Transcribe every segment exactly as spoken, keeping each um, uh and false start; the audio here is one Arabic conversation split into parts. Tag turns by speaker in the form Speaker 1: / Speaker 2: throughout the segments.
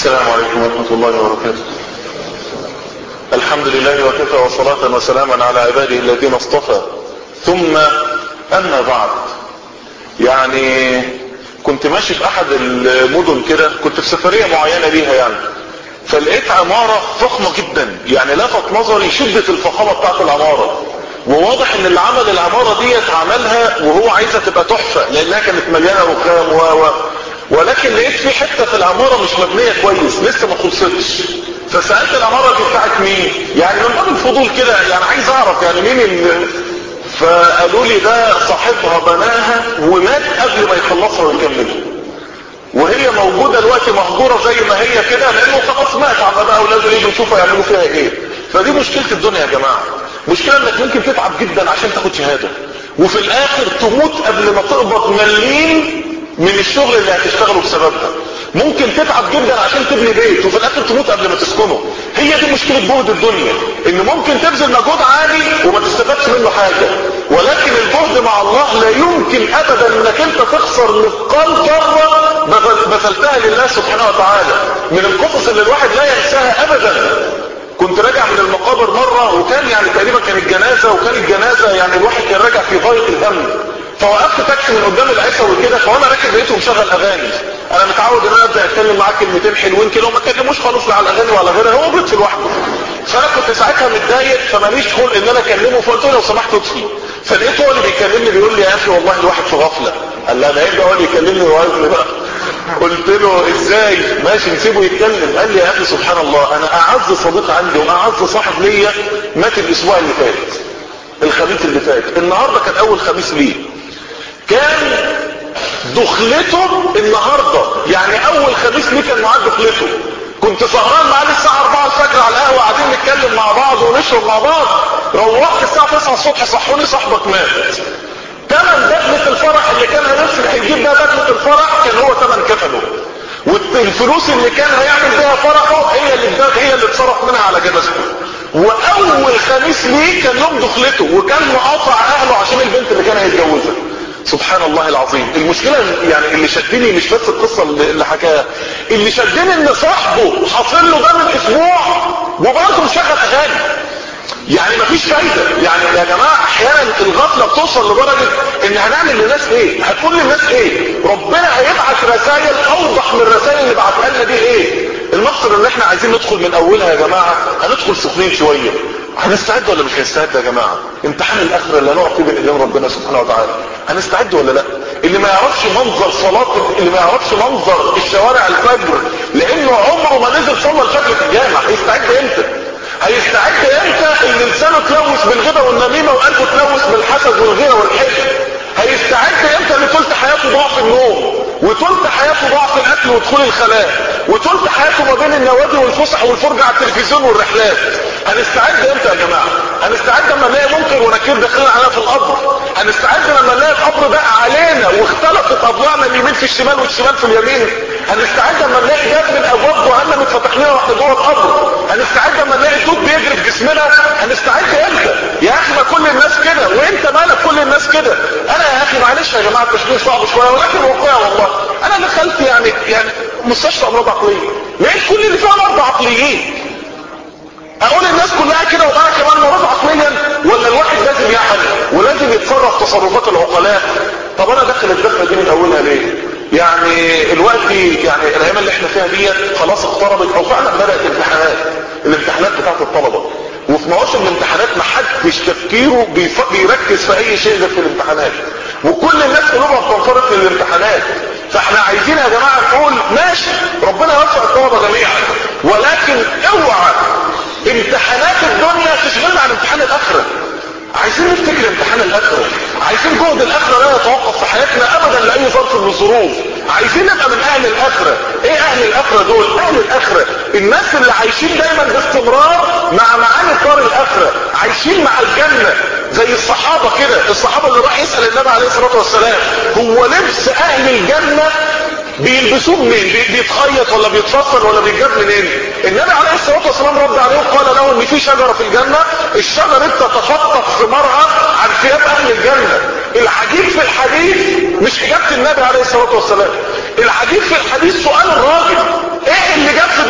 Speaker 1: السلام عليكم ورحمة الله وبركاته. الحمد لله وكفى وصلاة وسلاما على عباده الذين اصطفى، ثم أما بعد. يعني كنت ماشي في أحد المدن كده، كنت في سفرية معينة ليها يعني، فلقيت عمارة فخمة جدا، يعني لفت نظري شدة الفخامة بتاعت العمارة، وواضح ان اللي عمل العمارة دي عملها وهو عايزة تبقى تحفة لانها كانت مليانة رخام و و ولكن لقيت في حتة في العمارة مش مبنية كويس، لسه ما خلصتش. فسألت العمارة دي بتاعت مين؟ يعني من باب الفضول كده، يعني عايز اعرف يعني مين اللي... فقالوا لي ده صاحبها بناها ومات قبل ما يخلصها ويكملها، وهي موجودة دلوقتي مهجورة زي ما هي كده، لانه خلاص مات عم بقى اولاده يجوا يشوفوا يعملوا فيها ايه. فدي مشكلة الدنيا يا جماعة، مشكلة انك ممكن تتعب جدا عشان تاخد شهادة، وفي الاخر تموت قبل ما تقبض مليم من الشغل اللي هتشتغله بسببها. ممكن تتعب جدا عشان تبني بيت وفي الاخر تموت قبل ما تسكنه. هي دي مشكلة جهد الدنيا، ان ممكن تبذل مجهود عالي وما تستفادش منه حاجة، ولكن الجهد مع الله لا يمكن ابدا انك انت تخسر مثقال ذرة بذلتها لله سبحانه وتعالى. من القصص اللي الواحد لا ينساها ابدا، كنت راجع من المقابر مرة، وكان يعني تقريبا كانت جنازة، وكان الجنازة يعني الواحد كان راجع في غاية الهم، فوقفت تاكسي من قدام العيسى وكده، فوانا راكب لقيته مشغل اغاني. انا متعود ان انا ابدا اتكلم معاه كلمتين حلوين كده وما اتكلموش خالص لا على الاغاني ولا غيرها، هو بيطفي لوحده. فانا كنت ساعتها متضايق، فماليش خلق ان انا اكلمه، فقلت له لو سمحت اطفي. فلقيته هو اللي بيكلمني بيقول لي يا اخي والله الواحد في غفله. قال لا ده هيبدا هو اللي يكلمني وعايز بقى. قلت له ازاي؟ ماشي نسيبه يتكلم. قال لي يا اخي سبحان الله، انا اعز صديق عندي واعز صاحب ليا مات الاسبوع اللي فات، الخميس اللي فات. النهارده كان اول خميس ليه، كان دخلته النهارده، يعني اول خميس ليه كان معاه دخلته. كنت سهران معاه للساعه أربعة الفجر على القهوه، قاعدين نتكلم مع بعض ونشرب مع بعض. روحت الساعه تسعة الصبح صحوني صاحبك مات. تمن دخلة الفرح اللي كان هنفسه هيجيب بها دخلة الفرح كان هو تمن كفنه، والفلوس اللي كان هيعمل بها فرحه هي اللي هي اللي اتصرف منها على جنازته. واول خميس ليه كان يوم دخلته، وكان مقاطع اهله عشان البنت اللي كان هيتجوزها. سبحان الله العظيم. المشكلة يعني اللي شدني مش بس القصة اللي حكاها، اللي شدني ان صاحبه حاصل له ده من اسبوع وبرضه مشغل اغاني. يعني مفيش فايدة. يعني يا جماعة احيانا الغفلة بتوصل لدرجة ان هنعمل للناس ايه؟ هتقول للناس ايه؟ ربنا هيبعث رسائل اوضح من الرسائل اللي بعتها لنا دي ايه؟ المقصد ان احنا عايزين ندخل من اولها يا جماعة، هندخل سخنين شوية. هنستعد ولا مش هنستعد يا جماعة؟ امتحان الاخرة اللي هنقف فيه بين ايدين ربنا سبحانه وتعالى، هنستعد ولا لا؟ اللي ما يعرفش منظر صلاة، اللي ما يعرفش منظر الشوارع الفجر لانه عمره ما نزل صلى الفجر في الجامع، هيستعد امتى؟ هيستعد امتى اللي لسانه تلوث بالغيبة والنميمة وقلبه تلوث بالحسد والغيرة والحقد؟ هيستعد امتى اللي تلت حياته ضعف النوم، وتلت حياته ضعف الاكل ودخول الخلاء، وتلت حياته ما بين النوادي والفسح والفرجة على التلفزيون والرحلات؟ هنستعد امتى يا جماعة؟ هنستعد لما نلاقي منكر ونكير داخلين علينا في القبر؟ هنستعد لما نلاقي القبر بقى علينا واختلطت اضلاعنا اليمين في الشمال والشمال في اليمين؟ هنستعد لما نلاقي باب من ابواب جهنم اتفتح لنا واحنا جوه القبر؟ هنستعد لما نلاقي الدود بيجري في جسمنا؟ هنستعد امتى؟ يا اخي ما كل الناس كده، وانت مالك كل الناس كده؟ انا يا اخي معلش يا جماعه التشبيه صعب شويه ولكن واقعي والله. انا دخلت يعني يعني مستشفى امراض عقليه، لقيت كل اللي فيها مرضى عقليين. اقول الناس كلها كده وبقى كمان مرض عقليا؟ ولا الواحد لازم يعمل ولازم يتصرف تصرفات العقلاء؟ طب انا دخل الدخله دي من اولها ليه؟ يعني الوقت يعني الايام اللي احنا فيها دي خلاص اقتربت، او فعلا بدات الامتحانات، الامتحانات بتاعت الطلبه، وفي مواسم الامتحانات ما حدش تفكيره بيركز في اي شيء غير في الامتحانات، وكل الناس قلوبها بتنفرط للامتحانات. فاحنا عايزين يا جماعه نقول ماشي ربنا يوفق الطلبه جميعا، ولكن اوعى امتحانات الدنيا تشغلنا عن امتحان الاخره. عايزين نفتكر امتحان الاخره، عايزين جهد الاخره لا يتوقف في حياتنا ابدا لاي ظرف من الظروف. عايزين نبقى من اهل الاخره. ايه اهل الاخره دول؟ اهل الاخره الناس اللي عايشين دايما باستمرار مع معاني دار الاخره، عايشين مع الجنه زي الصحابه كده. الصحابه اللي راح يسال النبي عليه الصلاه والسلام هو لبس اهل الجنه بيلبسوه منين؟ بيتخيط ولا بيتفصل ولا بيتجاب منين؟ النبي عليه الصلاه والسلام رد عليه وقال له ان في شجره في الجنه، الشجره تتفطف ثمارها عن ثياب اهل الجنه. العجيب في الحديث مش اجابه النبي عليه الصلاه والسلام، العجيب في الحديث سؤال الراجل: ايه اللي جاب في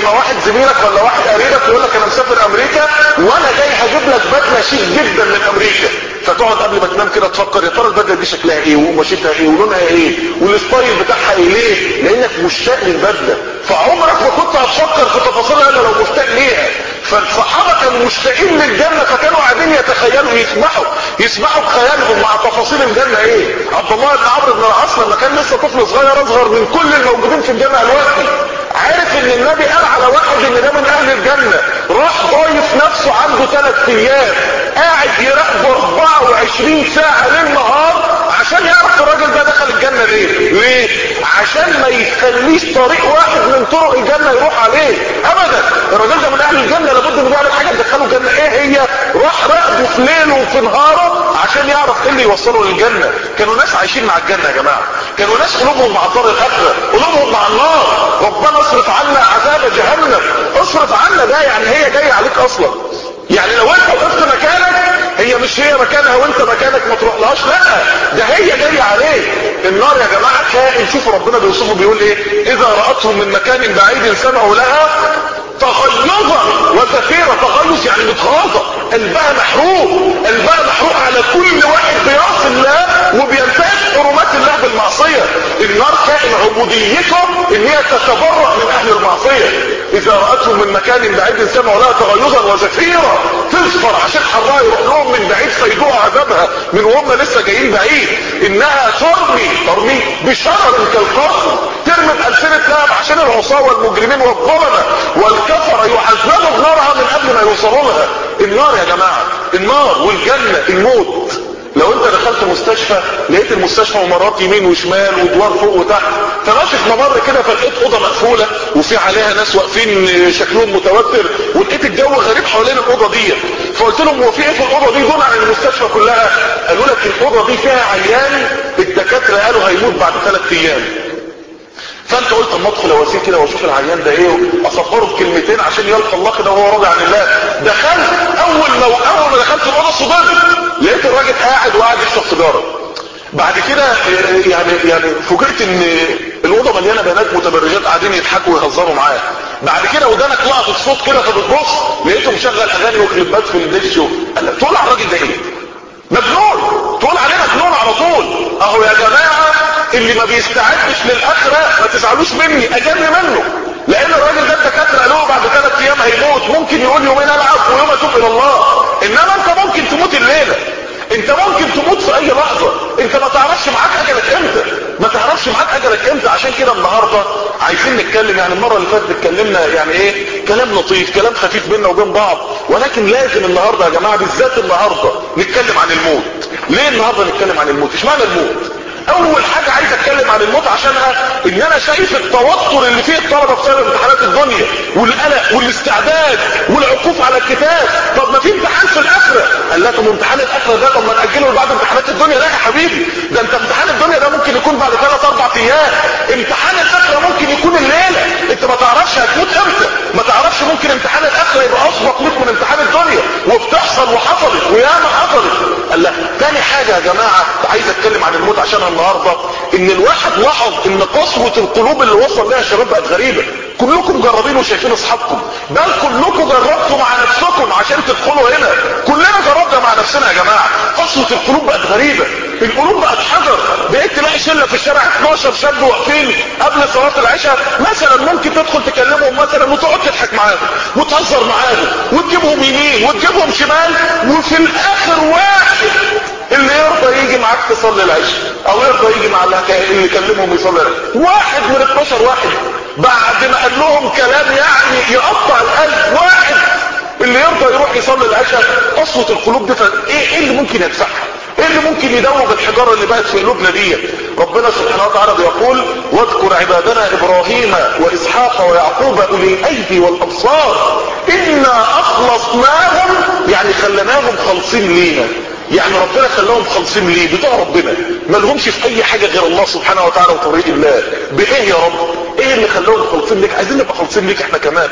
Speaker 1: يبقى واحد زميلك ولا واحد قريبك يقول لك انا مسافر امريكا وانا جاي هجيب لك بدله شيك جدا من امريكا، فتقعد قبل ما تنام كده تفكر يا ترى البدله دي شكلها ايه وقماشتها ايه ولونها ايه والستايل بتاعها ايه. ليه؟ لانك مشتاق للبدله، فعمرك ما كنت هتفكر في تفاصيلها الا لو مشتاق ليها. فالصحابه كانوا مشتاقين للجنه، فكانوا قاعدين يتخيلوا يسمعوا يسمعوا بخيالهم مع تفاصيل الجنه ايه. عبد الله بن عمرو بن العاص لما كان لسه طفل صغير اصغر من كل الموجودين في الجنه دلوقتي، عارف ان النبي قال على واحد ان ده من اهل الجنه، راح ضايف نفسه عنده ثلاث ايام قاعد يراقبه اربعة وعشرين ساعه ليل نهار عشان يعرف الراجل ده دخل الجنه ليه. ليه؟ عشان ما يخليش طريق واحد من طرق الجنه يروح عليه ابدا. الراجل ده من اهل الجنه، لابد انه يعمل حاجه تدخله الجنه. ايه هي؟ راح راقبه في ليله وفي نهاره عشان يعرف ايه اللي يوصله للجنه. كانوا ناس عايشين مع الجنه يا جماعه، كانوا ناس قلوبهم مع دار الاخره، قلوبهم مع النار. ربنا اصرف عنا عذاب جهنم، اصرف عنا ده يعني هي جايه عليك اصلا. يعني لو انت وقفت مكانك، هي مش هي مكانها وانت مكانك ما تروحلهاش، لا ده هي جايه عليك. النار يا جماعه كائن، شوفوا ربنا بيوصفه بيقول ايه: اذا رأتهم من مكان بعيد سمعوا لها تغيظا وزفيرا. تغيظ يعني متغاظه، قلبها محروق، قلبها محروق على كل واحد بيعصي الله وبينتهك حرمات الله بالمعصيه. النار كائن عبوديته ان هي تتبرأ من اهل المعصيه. اذا رأتهم من مكان بعيد سمعوا لها تغيظا وزفيرا، تزفر عشان حرها يروح لهم من بعيد فيدوها عذابها من وهم لسه جايين بعيد. انها ترمي ترمي بشرر كالقصر، ترمي بألسنة لهب عشان العصاة والمجرمين والظلمة والكفرة يعذبوا بنارها من قبل ما يوصلوا لها. النار يا جماعة، النار والجنة الموت. لو انت دخلت مستشفى لقيت المستشفى ممرات يمين وشمال ودوار فوق وتحت، فماشي في ممر كده فلقيت اوضه مقفوله وفي عليها ناس واقفين شكلهم متوتر، ولقيت الجو غريب حوالين الاوضه دي، فقلت لهم هو في ايه في الاوضه دي دون عن المستشفى كلها؟ قالوا لك الاوضه دي فيها عيان الدكاتره قالوا هيموت بعد ثلاث ايام. فانت قلت اما ادخل اواسيه كده واشوف العيان ده ايه اصبره بكلمتين عشان يلقى الله كده وهو راضي عن الله. دخلت اول ما اول ما دخلت الاوضه صدمت، لقيت الراجل قاعد وقاعد يشرب سيجاره. بعد كده يعني يعني فوجئت ان الاوضه مليانه بنات متبرجات قاعدين يضحكوا ويهزروا معاه. بعد كده ودانك لقطت صوت كده فبتبص لقيته مشغل اغاني وكليبات في الدش. قال لك تقول على الراجل ده ايه؟ مجنون، تقول عليه مجنون على طول. اهو يا جماعه اللي ما بيستعدش للاخره ما تزعلوش مني، اجل منه، لان الراجل ده الدكاتره قالوا بعد ثلاث ايام هيموت، ممكن يقول يومين العب ويوم اتوب الى الله. انما انت ممكن تموت الليله، انت ممكن تموت في اي لحظه، انت ما تعرفش معاك اجلك امتى، ما تعرفش معاك اجلك امتى. عشان كده النهارده عايزين نتكلم، يعني المره اللي فاتت اتكلمنا يعني ايه كلام لطيف كلام خفيف بيننا وبين بعض، ولكن لازم النهارده يا جماعه بالذات النهارده نتكلم عن الموت. ليه النهارده نتكلم عن الموت؟ اشمعنى الموت؟ اول حاجة عايز اتكلم عن الموت عشانها ان انا شايف التوتر اللي فيه الطلبة بسبب امتحانات الدنيا والقلق والاستعداد والعكوف على الكتاب. طب ما في امتحان في الاخرة، قال لكم امتحان الاخرة ده طب ما نأجله بعد امتحانات الدنيا. لا يا حبيبي، ده انت امتحان الدنيا ده ممكن يكون بعد ثلاث اربع ايام، امتحان الاخرة ممكن يكون الليلة. انت ما تعرفش هتموت امتى، ما تعرفش ممكن امتحان الاخرة يبقى اسبق لك من امتحان الدنيا، وبتحصل وحصلت وياما حصلت. قال لا. تاني حاجة يا جماعة عايز اتكلم عن الموت عشانها النهاردة، ان الواحد لاحظ ان قسوة القلوب اللي وصل لها الشباب بقت غريبة. كلكم جربين وشايفين اصحابكم، بل كلكم جربتوا مع نفسكم عشان تدخلوا هنا. كلنا جربنا مع نفسنا يا جماعة. قسوة القلوب بقت غريبة، القلوب بقت حجر. بقيت تلاقي شلة في الشارع اتناشر شاب واقفين قبل صلاة العشاء مثلا، ممكن تدخل تكلمهم مثلا وتقعد تضحك معاهم وتهزر معاهم وتجيبهم يمين وتجيبهم شمال، وفي الاخر واحد اللي يرضى يجي معاك تصلي العشاء او يرضى يجي مع اللي يكلمهم يصلي العشاء. واحد من اتناشر واحد بعد ما قال لهم كلام يعني يقطع القلب، واحد اللي يرضى يروح يصلي العشاء. قسوة القلوب دي ايه ايه اللي ممكن يدفعها؟ ايه اللي ممكن يدوب الحجارة اللي بقت في قلوبنا دي؟ ربنا سبحانه وتعالى بيقول: واذكر عبادنا ابراهيم واسحاق ويعقوب اولي الايدي والابصار انا اخلصناهم، يعني خلناهم خالصين لينا. يعني ربنا خلاهم خالصين ليه؟ بتوع ربنا، ما لهمش في اي حاجة غير الله سبحانه وتعالى وطريق الله. بايه يا رب؟ ايه اللي خلاهم خالصين ليك؟ عايزين نبقى خالصين ليك احنا كمان.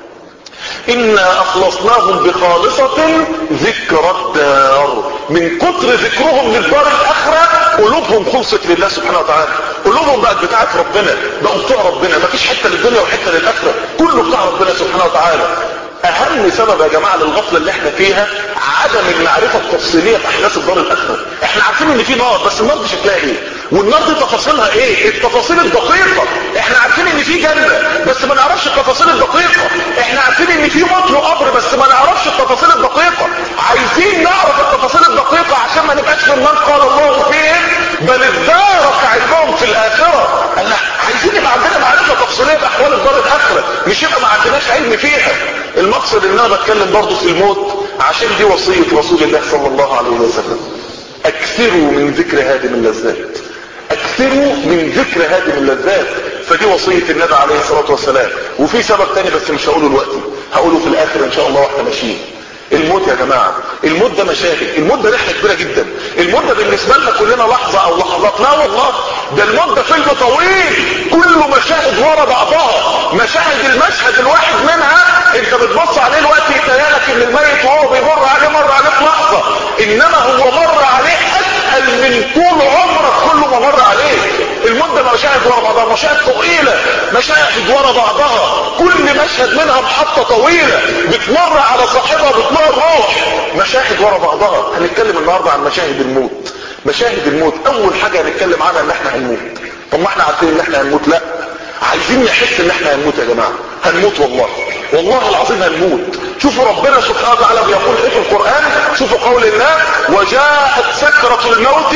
Speaker 1: انا اخلصناهم بخالصة ذكر الدار. من كتر ذكرهم للدار الاخرة قلوبهم خلصت لله سبحانه وتعالى، قلوبهم بقت بتاعت ربنا، بقوا بتوع ربنا. مفيش حتة للدنيا وحتة للاخرة، كل كله بتاع ربنا سبحانه وتعالى. اهم سبب يا جماعة للغفلة اللي احنا فيها عدم المعرفة التفصيلية باحداث الدار الاخرة. احنا عارفين ان في نار، بس النار دي شكلها ايه؟ والنار دي تفاصيلها ايه؟ التفاصيل الدقيقة. احنا عارفين ان في جنة بس ما نعرفش التفاصيل الدقيقة. احنا عارفين ان في موت وقبر بس ما نعرفش التفاصيل الدقيقة. عايزين نعرف التفاصيل الدقيقة عشان ما نبقاش في النار قال الله فيهم بل ادارك علمهم في الاخرة. احنا عايزين يبقى عندنا معرفة تفصيلية باحوال الدار الاخرة، مش يبقى ما عندناش علم فيها. المقصد ان انا بتكلم برضو في الموت عشان دي وصية رسول الله صلى الله عليه وسلم. اكثروا من ذكر هادم اللذات، اكثروا من ذكر هادم اللذات. فدي وصية النبي عليه الصلاة والسلام. وفي سبب تاني بس مش هقوله دلوقتي، هقوله في الاخر ان شاء الله واحنا ماشيين. الموت يا جماعة، الموت ده مشاهد، الموت ده رحلة كبيرة جدا. الموت ده بالنسبة لنا كلنا لحظة او لحظات، لا والله ده الموت ده فيلم طويل كله مشاهد ورا بعضها. مشاهد المشهد الواحد منها انت بتبص عليه الوقت يتهيألك ان الميت وهو بيمر عليه مر عليه في لحظة، انما هو مر عليه اسهل من طول عمرك كله ما مر عليه. الموت ده مشاهد ورا بعضها، مشاهد طويلة، مشاهد ورا بعضها، كل مشهد منها محطة طويلة بتمر على صاحبها بتمر روح. مشاهد ورا بعضها. هنتكلم النهاردة عن مشاهد الموت. مشاهد الموت اول حاجة هنتكلم عنها ان احنا هنموت. طب ما احنا عارفين ان احنا هنموت؟ لا، عايزين نحس ان احنا هنموت يا جماعة. هنموت والله، والله العظيم هنموت. شوفوا ربنا سبحانه وتعالى بيقول ايه في القرآن. شوفوا قول الله وجاءت سكرة الموت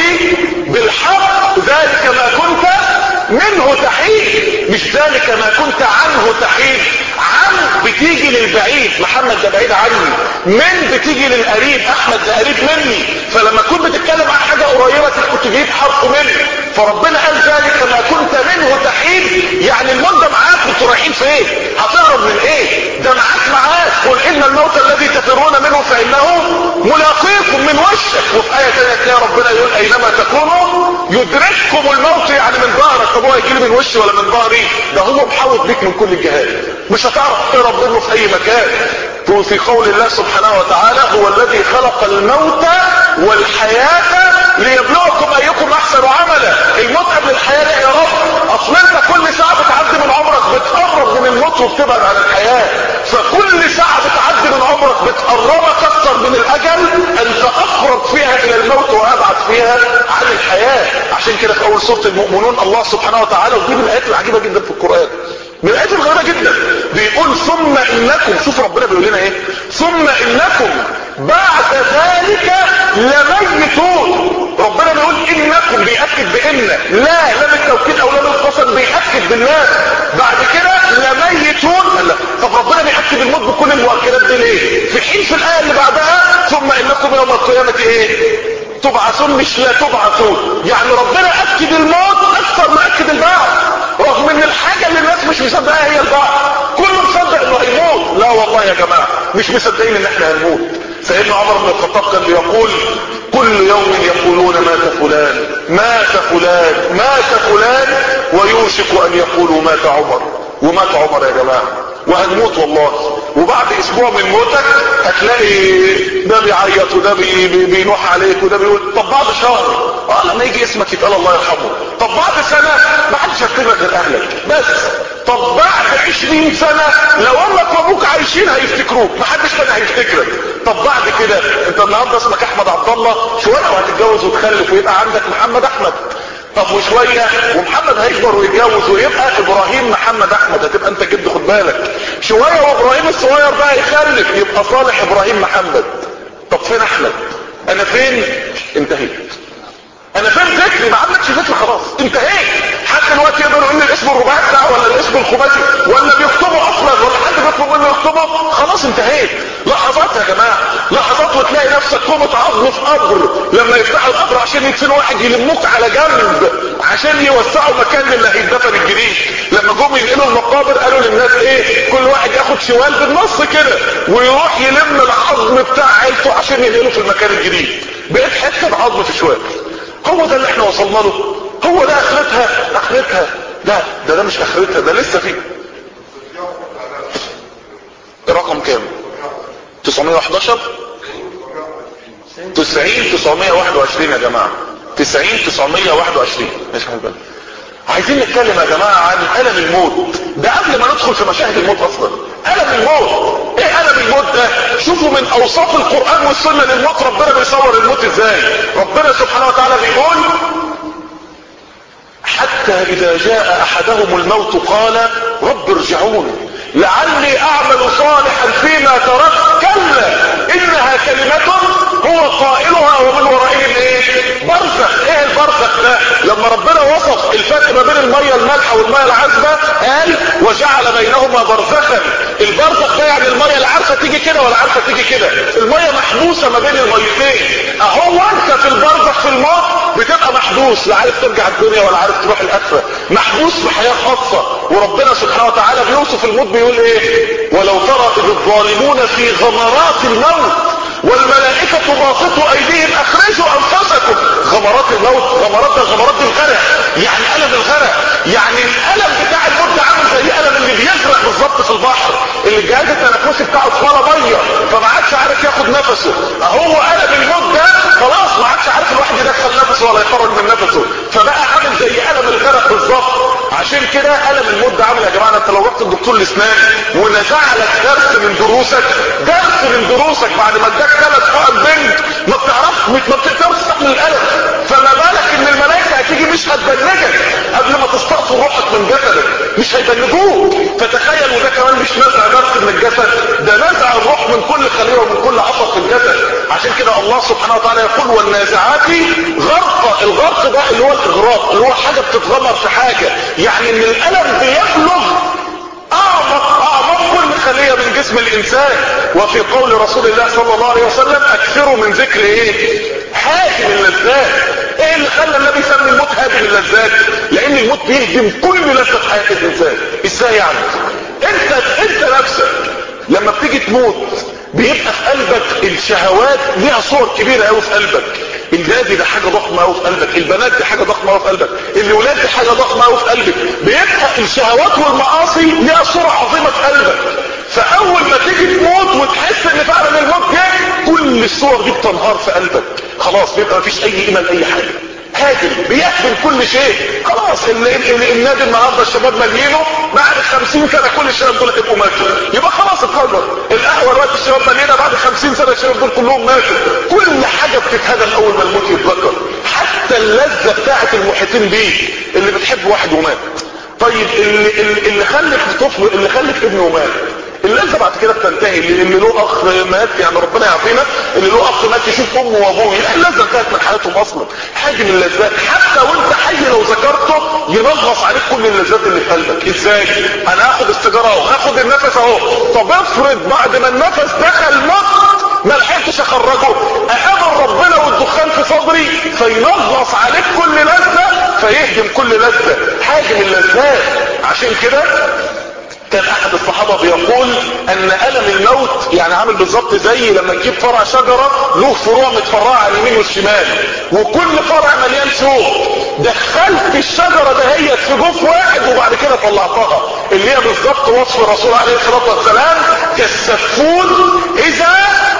Speaker 1: بالحق ذلك ما كنت منه تحيد. مش ذلك ما كنت عنه تحيد. عن بتيجي للبعيد، محمد ده بعيد عني. من بتيجي للقريب، احمد ده قريب مني. فلما كنت بتتكلم عن حاجة قريبة كنت تجيب حرف منه. فربنا قال ذلك ما كنت منه تحيد، يعني الموت ده معاك. انتوا رايحين فين؟ هتهرب من ايه؟ ده معاك معاك. قل ان الموت الذي تفرون منه فانه ملاقيكم من وشك. وفي آية تانية تلاقي ربنا يقول اينما تكونوا يدرككم الموت، يعني من ظهرك. طب هو هيجيلي من وشي ولا من ظهري؟ ده هو محاوط بيك من كل الجهات، مش هتعرف تهرب منه في اي مكان. في قول الله سبحانه وتعالى هو الذي خلق الموت والحياة ليبلوكم ايكم احسن عملا. الموت قبل الحياة ليه يا رب؟ اصل انت كل ساعة بتعدي من عمرك بتقرب من الموت وبتبعد عن الحياة. فكل ساعة بتعدي من عمرك بتقربك اكثر من الاجل، انت اقرب فيها الى الموت وابعد فيها عن الحياة. عشان كده في اول سورة المؤمنون الله سبحانه وتعالى، ودي من الايات العجيبة جدا في القرآن، من الايات الغريبة جدا، بيقول ثم انكم، شوف ربنا بيقول لنا ايه، ثم انكم بعد ذلك لميتون. ربنا بيقول انكم، بيأكد بان، لا لام التوكيد او لام القسم بيأكد بالله. بعد كده لميتون. لا. طب ربنا بيأكد الموت بكل المؤكدات دي ليه؟ في حين في الايه اللي بعدها ثم انكم يوم القيامة ايه؟ تبعثون، مش لا تبعثون. يعني ربنا اكد الموت اكثر ما اكد البعث، رغم ان الحاجة اللي الناس مش مصدقها هي البعث. كله مصدق انه هيموت. لا والله يا جماعة مش مصدقين ان احنا هنموت. سيدنا عمر بن الخطاب كان بيقول كل يوم يقولون مات فلان مات فلان مات فلان ويوشك ان يقولوا مات عمر. ومات عمر يا جماعة، وهنموت والله. وبعد اسبوع من موتك هتلاقي ده بيعيط وده بي بي بينوح عليك وده بيقول. طب بعد شهر اه لما يجي اسمك يتقال الله يرحمه. طب بعد سنة ما حدش هيفتكرك غير اهلك بس. طب بعد عشرين سنة لو امك وابوك عايشين هيفتكروك، ما حدش تاني هيفتكرك. طب بعد كده انت النهارده اسمك احمد عبد الله، شوية وهتتجوز وتخلف ويبقى عندك محمد احمد. طب وشوية ومحمد هيكبر ويتجوز ويبقى ابراهيم محمد احمد، هتبقى انت جد خد بالك. شوية وابراهيم الصغير بقى يخلف يبقى صالح ابراهيم محمد. طب فين احمد؟ انا فين؟ انتهيت. انا فين ذكري؟ ما عندكش ذكر خلاص، انتهيت. حتى الوقت يقدروا يقول الاسم الرباعي بتاعه ولا الاسم الخماسي ولا بيكتبوا اصلا ولا حد بيطلب منه يكتبه، خلاص انتهيت. لحظات يا جماعه، لحظات وتلاقي نفسك قومة عظم في قبر. لما يفتحوا القبر عشان يدفنوا واحد يلموك على جنب عشان يوسعوا مكان اللي هيدفن الجديد. لما جم ينقلوا المقابر قالوا للناس ايه؟ كل واحد ياخد شوال بالنص كده ويروح يلم العظم بتاع عيلته عشان ينقله في المكان الجديد. بقيت حته عظم في شوال. هو ده اللي احنا وصلنا له؟ هو ده اخرتها؟ اخرتها لا، ده ده مش اخرتها، ده لسه فيه. رقم كام؟ تسعمية وحداشر تسعين تسعمية واحد وعشرين يا جماعة، تسعين تسعمية واحد وعشرين. مش حاجة. عايزين نتكلم يا جماعة عن ألم الموت ده قبل ما ندخل ندخل في مشاهد الموت اصلا. الم الموت، ايه الم الموت ده؟ شوفوا من اوصاف القرآن والسنة للموت ربنا بيصور الموت ازاي. ربنا سبحانه وتعالى بيقول حتى اذا جاء احدهم الموت قال رب ارجعون لعلي اعمل صالحا فيما تركت كلا انها كلمة هو قائلها ومن ورائهم ايه؟ برزخ. ايه البرزخ ده؟ لما ربنا وصف الفرق ما بين المية المالحة والمية العذبة قال وجعل بينهما برزخا. البرزخ ده يعني المية لا عارفة تيجي كده ولا عارفة تيجي كده، المية محبوسة ما بين الميتين. اهو انت في البرزخ في الموت بتبقى محبوس، لا عارف ترجع الدنيا ولا عارف تروح الاخرة، محبوس في حياة خاصة. وربنا سبحانه وتعالى بيوصف الموت بيقول ايه؟ ولو ترى اذ الظالمون في غمرات الموت والملائكة باسطوا ايديهم اخرجوا انفسكم. غمرات الموت، غمرات ده غمرات دي الغرق، يعني الم الغرق، يعني الالم بتاع الموت ده عامل زي الالم اللي بيغرق بالظبط في البحر، اللي الجهاز التنفسي بتاعه اتملى ميه فما عادش عارف ياخد نفسه. اهو الم الموت ده خلاص ما عادش عارف الواحد يدخل نفسه ولا يخرج من نفسه، فبقى عامل زي الم الغرق بالظبط. عشان كده الم الموت ده عامل يا جماعه، انت لو رحت الدكتور الاسنان ونزع لك درس من دروسك، درس من دروسك بعد ما اداك ثلاث حقن بنج ما بتعرفش ما بتقدرش تستحمل الالم، فما بالك ان الملائكه هتيجي مش هتبنجك قبل ما تستأصل روحك من جسدك، مش هيبنجوك. فتخيل، وده كمان مش نزع درس من الجسد، ده نزع الروح من كل خليه ومن كل عصب في الجسد. عشان كده الله سبحانه وتعالى يقول والنازعات غرقا. الغرق ده اللي هو الاغراق، اللي هو حاجه بتتغمر في حاجه، يعني ان الالم بيبلغ اعمق اعمق كل خلية من جسم الانسان. وفي قول رسول الله صلى الله عليه وسلم اكثروا من ذكر ايه؟ هادم اللذات. ايه اللي خلى النبي يسمي الموت هادم اللذات؟ لان الموت بيهدم كل لذة في حياة الانسان. ازاي يعني؟ انت انت نفسك لما بتيجي تموت بيبقى في قلبك الشهوات ليها صور كبيرة قوي في قلبك. النادي ده حاجة ضخمة قوي في قلبك، البنات دي حاجة ضخمة قوي في قلبك، الولاد دي حاجة ضخمة قوي في قلبك. بيبقى الشهوات والمعاصي ليها صورة عظيمة في قلبك. فاول ما تيجي تموت وتحس ان فعلا الموت جاي، كل الصور دي بتنهار في قلبك، خلاص بيبقى مفيش اي قيمة لاي حاجة، هادم بيهدم كل شيء. خلاص النادي النهارده الشباب مليينه، بعد خمسين سنة كل الشباب دول هيبقوا ماتوا، يبقى خلاص اتقدر. القهوة دلوقتي الشباب مليانة، بعد خمسين سنة الشباب دول كلهم ماتوا. كل حاجة بتتهدم اول ما الموت يتذكر، حتى اللذة بتاعت المحيطين بيه. اللي بتحب واحد ومات، طيب اللي, اللي خلف طفل، اللي خلف ابنه ومات، اللذة بعد كده بتنتهي. اللي له اخ مات، يعني ربنا يعافينا، اللي له اخ مات يشوف امه وابوه، اللذة انتهت من حياتهم اصلا. حاجة من اللذات حتى وانت حي لو ذكرته ينغص عليك كل اللذات اللي في قلبك. ازاي؟ انا هاخد السيجاره اهو، هاخد النفس اهو، طب افرض بعد ما النفس دخل مت ما لحقتش اخرجه، اقابل ربنا والدخان في صدري فينغص عليك كل لذة، فيهدم كل لذة. حاجة من اللذات. عشان كده كان احد الصحابة بيقول ان الم الموت يعني عامل بالظبط زي لما تجيب فرع شجرة له فروع متفرعة على اليمين والشمال، وكل فرع مليان شوك، دخلت الشجرة دهيت في جوف واحد وبعد كده طلعتها، اللي هي بالظبط وصف الرسول عليه الصلاة والسلام كالسفون اذا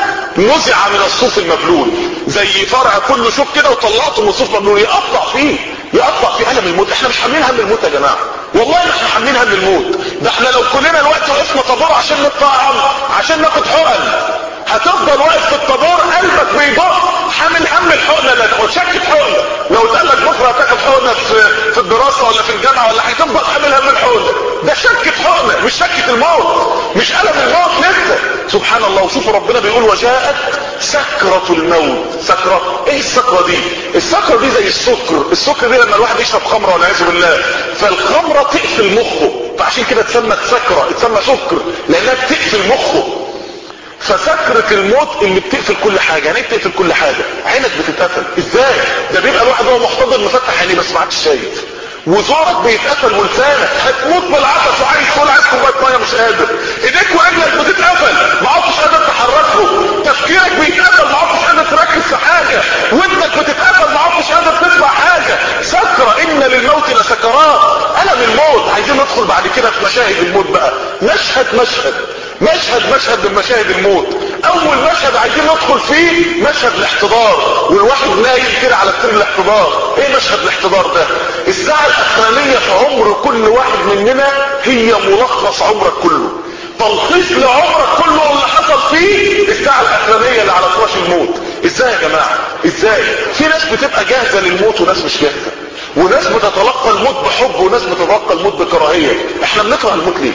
Speaker 1: نزع من الصوف المبلول. زي فرع كله شوك كده وطلعته من الصوف المبلول، يقطع فيه يقطع في الم الموت. احنا مش حاملين هم الموت يا جماعه، والله احنا حاملين هم الموت. ده احنا لو كلنا الوقت وقفنا طابور عشان نطعم عشان ناخد حقن، هتفضل واقف في الطابور قلبك بيضخ حامل هم الحقنه اللي هتاخد، شكه حقنه. لو قال لك بكره هتاخد حقنه في في الدراسه ولا في الجامعه ولا هتفضل حامل هم الحقنه. ده شكه حقنه مش شكه الموت، مش الم الموت لسه. سبحان الله. وشوفوا ربنا بيقول وجاءت سكرة الموت. سكرة ايه السكرة دي؟ السكرة دي زي السكر. السكر دي لما الواحد يشرب خمرة والعياذ بالله، فالخمرة تقفل مخه، فعشان كده اتسمت سكرة، اتسمى سكر لانها بتقفل مخه. فسكرة الموت اللي بتقفل كل حاجة. يعني ايه بتقفل كل حاجة؟ عينك بتتقفل. ازاي؟ ده بيبقى الواحد هو محتضر مفتح عينيه بس ما عادش شايف، وزورك بيتقفل ولسانك، هتموت بالعطش وعايز تقول عايز كوبايه ميه مش قادر، ايديك ورجلك بتتقفل ما عدتش قادر تحركهم، تفكيرك بيتقفل ما عدتش قادر تركز في حاجه، ودنك بتتقفل ما عدتش قادر تسمع حاجه. سكره. ان للموت لسكرات. الم الموت. عايزين ندخل بعد كده في مشاهد الموت بقى، مشهد مشهد مشهد مشهد من مشاهد الموت. اول مشهد مشهد عايزين ندخل فيه، مشهد الاحتضار، والواحد نايم كده على سرير الاحتضار. ايه مشهد الاحتضار ده؟ الساعة الاخرانية في عمر كل واحد مننا هي ملخص عمرك كله، تلخيص لعمرك كله واللي حصل فيه الساعة الاخرانية اللي على فراش الموت. ازاي يا جماعة؟ ازاي؟ في ناس بتبقى جاهزة للموت وناس مش جاهزة، وناس بتتلقى الموت بحب وناس بتتلقى الموت بكراهية. احنا بنكره الموت ليه؟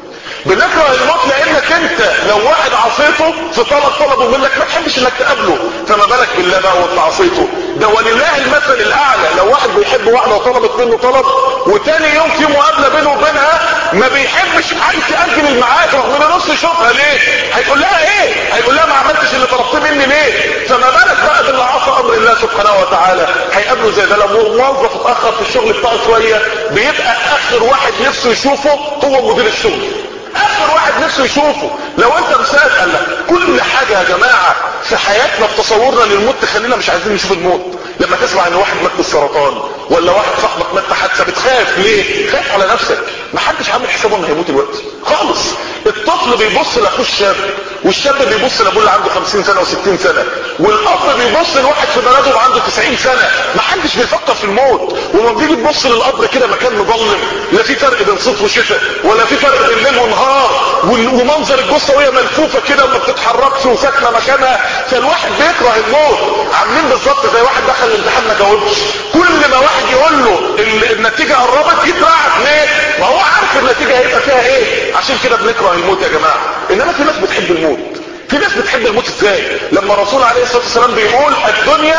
Speaker 1: بنكره الموت لانك انت لو واحد عصيته في طلب طلبه منك ما تحبش انك تقابله، فما بالك بالله بقى وانت عصيته؟ ده ولله المثل الاعلى. لو واحد بيحب واحده وطلبت منه طلب وتاني يوم في مقابله بينه وبينها ما بيحبش، عايز ياجل الميعاد رغم انه نص يشوفها، ليه؟ هيقول لها ايه؟ هيقول لها ما عملتش اللي طلبتيه مني ليه؟ فما بالك بقى باللي عصى امر الله سبحانه وتعالى، هيقابله زي ده. لو موظف اتاخر في الشغل بتاعه شويه بيبقى اخر واحد نفسه يشوفه هو مدير الشغل، اخر واحد نفسه يشوفه. لو انت مسافر قال لك كل حاجة يا جماعة في حياتنا بتصورنا للموت تخلينا مش عايزين نشوف الموت. لما تسمع ان واحد مات بالسرطان ولا واحد صاحبك مات في حادثة بتخاف ليه؟ خايف على نفسك. ما حدش عامل حسابه انه هيموت دلوقتي خالص. الطفل بيبص لاخوه الشاب، والشاب بيبص لابوه اللي عنده خمسين سنة وستين سنة، والاب بيبص لواحد في بلده وعنده تسعين سنة. ما حدش بيفكر في الموت. ولما بتيجي تبص للقبر كده مكان مظلم، لا في فرق بين صيف وشتاء ولا في فرق بين ليل ونهار، ومنظر الجثه وهي ملفوفه كده وما بتتحركش وساكنه مكانها، فالواحد بيكره الموت. عاملين بالظبط زي واحد دخل الامتحان ما جاوبش، كل ما واحد يقول له النتيجه قربت يترعب. ليه؟ ما هو عارف النتيجه هيبقى فيها ايه. عشان كده بنكره الموت يا جماعه. انما في ناس بتحب الموت. في ناس بتحب الموت ازاي؟ لما الرسول عليه الصلاه والسلام بيقول الدنيا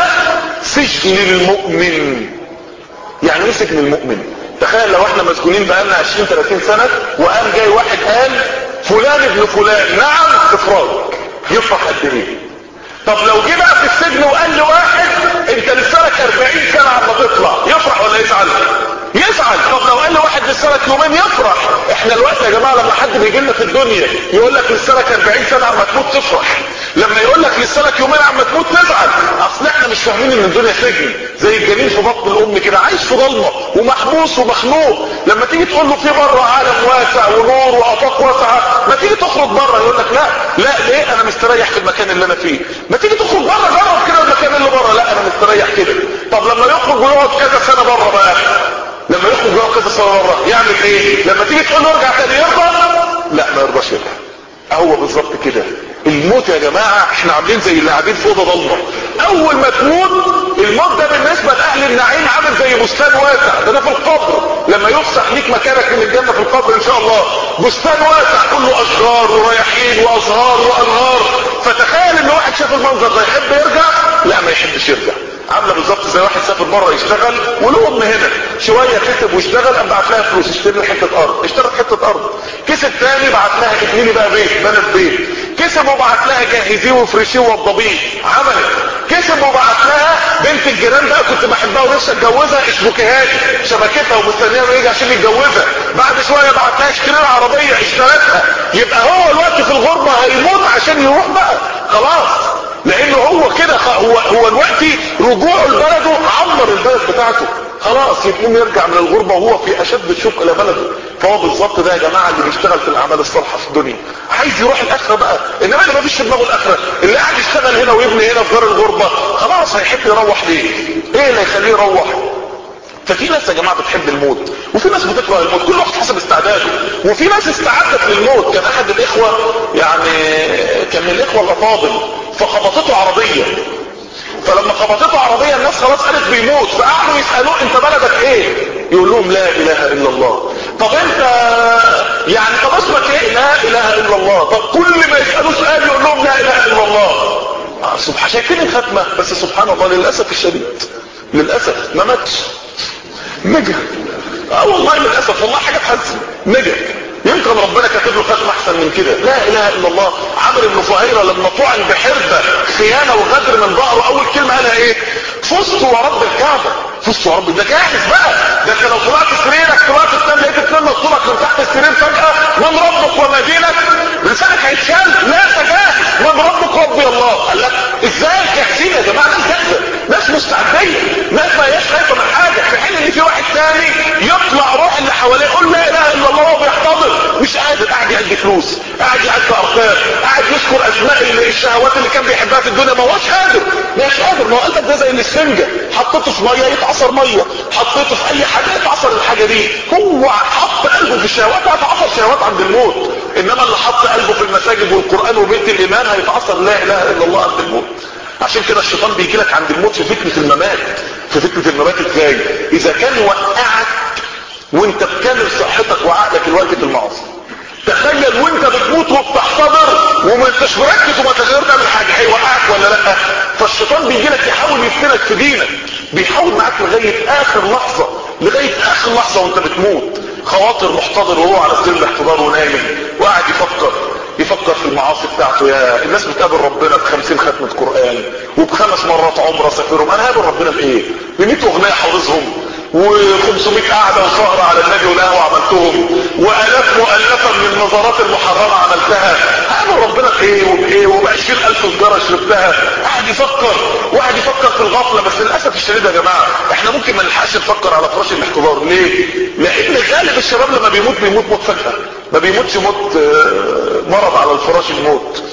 Speaker 1: سجن المؤمن. يعني ايه سجن المؤمن؟ تخيل لو احنا مسجونين بقالنا عشرين ثلاثين سنة وقام جاي واحد قال فلان ابن فلان نعم افراج، يفرح قد ايه؟ طب لو جه بقى في السجن وقال لواحد انت لسه لك اربعين سنة عما تطلع، يفرح ولا يزعل؟ يزعل. طب لو قال لواحد لسه لك يومين يفرح. احنا دلوقتي يا جماعة لما حد بيجي لنا في الدنيا يقول لك لسه لك اربعين سنة عما تموت تفرح، لما يقول لك لسه لك يومين عما تموت تزعل. اصل احنا مش فاهمين ان الدنيا سجن، زي الجنين في بطن الام كده عايش في ضلمه ومحبوس ومخنوق. لما تيجي تقول له في بره عالم واسع ونور وافاق واسعه، ما تيجي تخرج بره يقول لك لا لا ليه؟ انا مستريح في المكان اللي انا فيه. ما تيجي تخرج بره جرب كده المكان اللي بره، لا انا مستريح كده. طب لما يخرج ويقعد كذا سنه بره بقى، لما يخرج ويقعد كذا سنه بره يعمل ايه؟ لما تيجي تقول له ارجع تاني يرضى؟ لا ما يرضاش يرجع. هو بالظبط كده الموت يا جماعة. احنا عاملين زي اللي قاعدين في اوضه ضلمه. اول ما تموت الموت ده بالنسبة لاهل النعيم عامل زي بستان واسع. ده انا في القبر لما يفسح ليك مكانك من الجنة في القبر ان شاء الله بستان واسع كله اشجار ورياحين وازهار وانهار. فتخيل ان واحد شاف المنظر ده يحب يرجع؟ لا ما يحبش يرجع. عامله بالظبط زي واحد سافر بره يشتغل وله ام هنا شويه كسب واشتغل قام بعت لها فلوس اشتري له حته ارض، اشترت حته ارض. كسب تاني بعت لها ابني لي بقى بيت، بنت بيت. كسب وبعت لها جهزيه وفرشيه ووضبيه، عملت. كسب وبعت لها بنت الجيران بقى كنت بحبها ونفسي اتجوزها اشبكيها لي، شبكتها ومستنيه يجي عشان يتجوزها. بعد شويه بعت لها اشتري لها عربيه اشترتها. يبقى هو الوقت في الغربه هيموت عشان يروح بقى خلاص، لانه هو كده هو هو الوقت رجوعه لبلده عمر البلد بتاعته خلاص، يقوم يرجع من الغربة وهو في اشد الشوق الى بلده. فهو بالظبط ده يا جماعة اللي بيشتغل في الاعمال الصالحة في الدنيا عايز يروح الاخرة بقى. انما اللي ما فيش في دماغه الاخرة، اللي قاعد يشتغل هنا ويبني هنا في دار الغربة خلاص هيحب يروح ليه؟ ايه اللي يخليه يروح؟ ففي ناس يا جماعة بتحب الموت وفي ناس بتكره الموت، كل واحد حسب استعداده. وفي ناس استعدت للموت. كان احد الاخوة يعني كان من الاخوة الافاضل فخبطته عربية، فلما خبطته عربية الناس خلاص قالت بيموت، فقعدوا يسألوه انت بلدك ايه؟ يقول لهم لا اله الا الله. طب انت يعني طب اسمك ايه؟ لا اله الا الله. طب كل ما يسألوه سؤال يقول لهم لا اله الا الله. سبحان شايفين الختمة؟ بس سبحان الله للأسف الشديد للأسف ما ماتش، نجا. اه والله للأسف والله حاجة تحزن، نجا. يمكن ربنا كاتب له ختمة احسن من كده. لا اله الا الله. عمرو بن فهيرة لما طعن بحربة خيانة وغدر من ظهره اول كلمة قالها ايه؟ فزت ورب الكعبة. فزت ورب، ده جاهز بقى. ده انت لو طلعت سريرك طلعت الثاني لقيت اتنين نطلك من تحت السرير فجأة من ربك وما دينك؟ لسانك هيتشال. لا انت جاهز. من ربك ربي الله. قال لك ازاي جاهزين يا جماعة؟ ناس جاهزة، ناس مستعدية، ناس ما هياش خايفة من حاجة. في حين ان في واحد ثاني يطلع روح اللي حواليه يقول لا اله الا الله وهو بيحتضر مش قادر، قاعد يعد فلوس، قاعد يعد ارقام، قاعد يذكر اسماء الشهوات اللي كان بيحبها في الدنيا ما هوش قادر ما هوش قادر ما هو قلبك ده زي الاسفنجه، حطيته في ميه يتعصر ميه، حطيته في اي حاجه يتعصر الحاجه دي. هو حط قلبه في الشهوات هيتعصر شهوات عند الموت، انما اللي حط قلبه في المساجد والقران وبيت الايمان هيتعصر لا اله الا الله عند الموت. عشان كده الشيطان بيجي لك عند الموت في فتنه الممات. في فتنه الممات ازاي؟ اذا كان وقعك وانت بكامل صحتك وعقلك الوقت في المعاصي، تخيل وانت بتموت وبتحتضر وما انتش مركز وما تقدر تعمل حاجه، هيوقعك ولا لا؟ فالشيطان بيجي لك يحاول يفتنك في دينك، بيحاول معاك لغايه اخر لحظه، لغايه اخر لحظه وانت بتموت. خواطر محتضر وهو على سرير الاحتضار ونايم وقاعد يفكر يفكر في المعاصي بتاعته. يا الناس بتقابل ربنا بخمسين ختمه قران وبخمس مرات عمره سافرهم، انا هقابل ربنا بايه؟ بمية اغنيه حافظهم وخمسمائة قاعدة وسهرة على النبي والقهوة عملتهم والاف مؤلفة من النظرات المحرمة عملتها، هقابل ربنا بايه وبايه وبعشرين الف سجارة شربتها. قاعد يفكر وقاعد يفكر في الغفلة. بس للأسف الشديد يا جماعة احنا ممكن ما نلحقش نفكر على فراش الاحتضار. ليه؟ لان غالب الشباب لما بيموت بيموت موت فجأة، ما بيموتش موت مرض على الفراش الموت.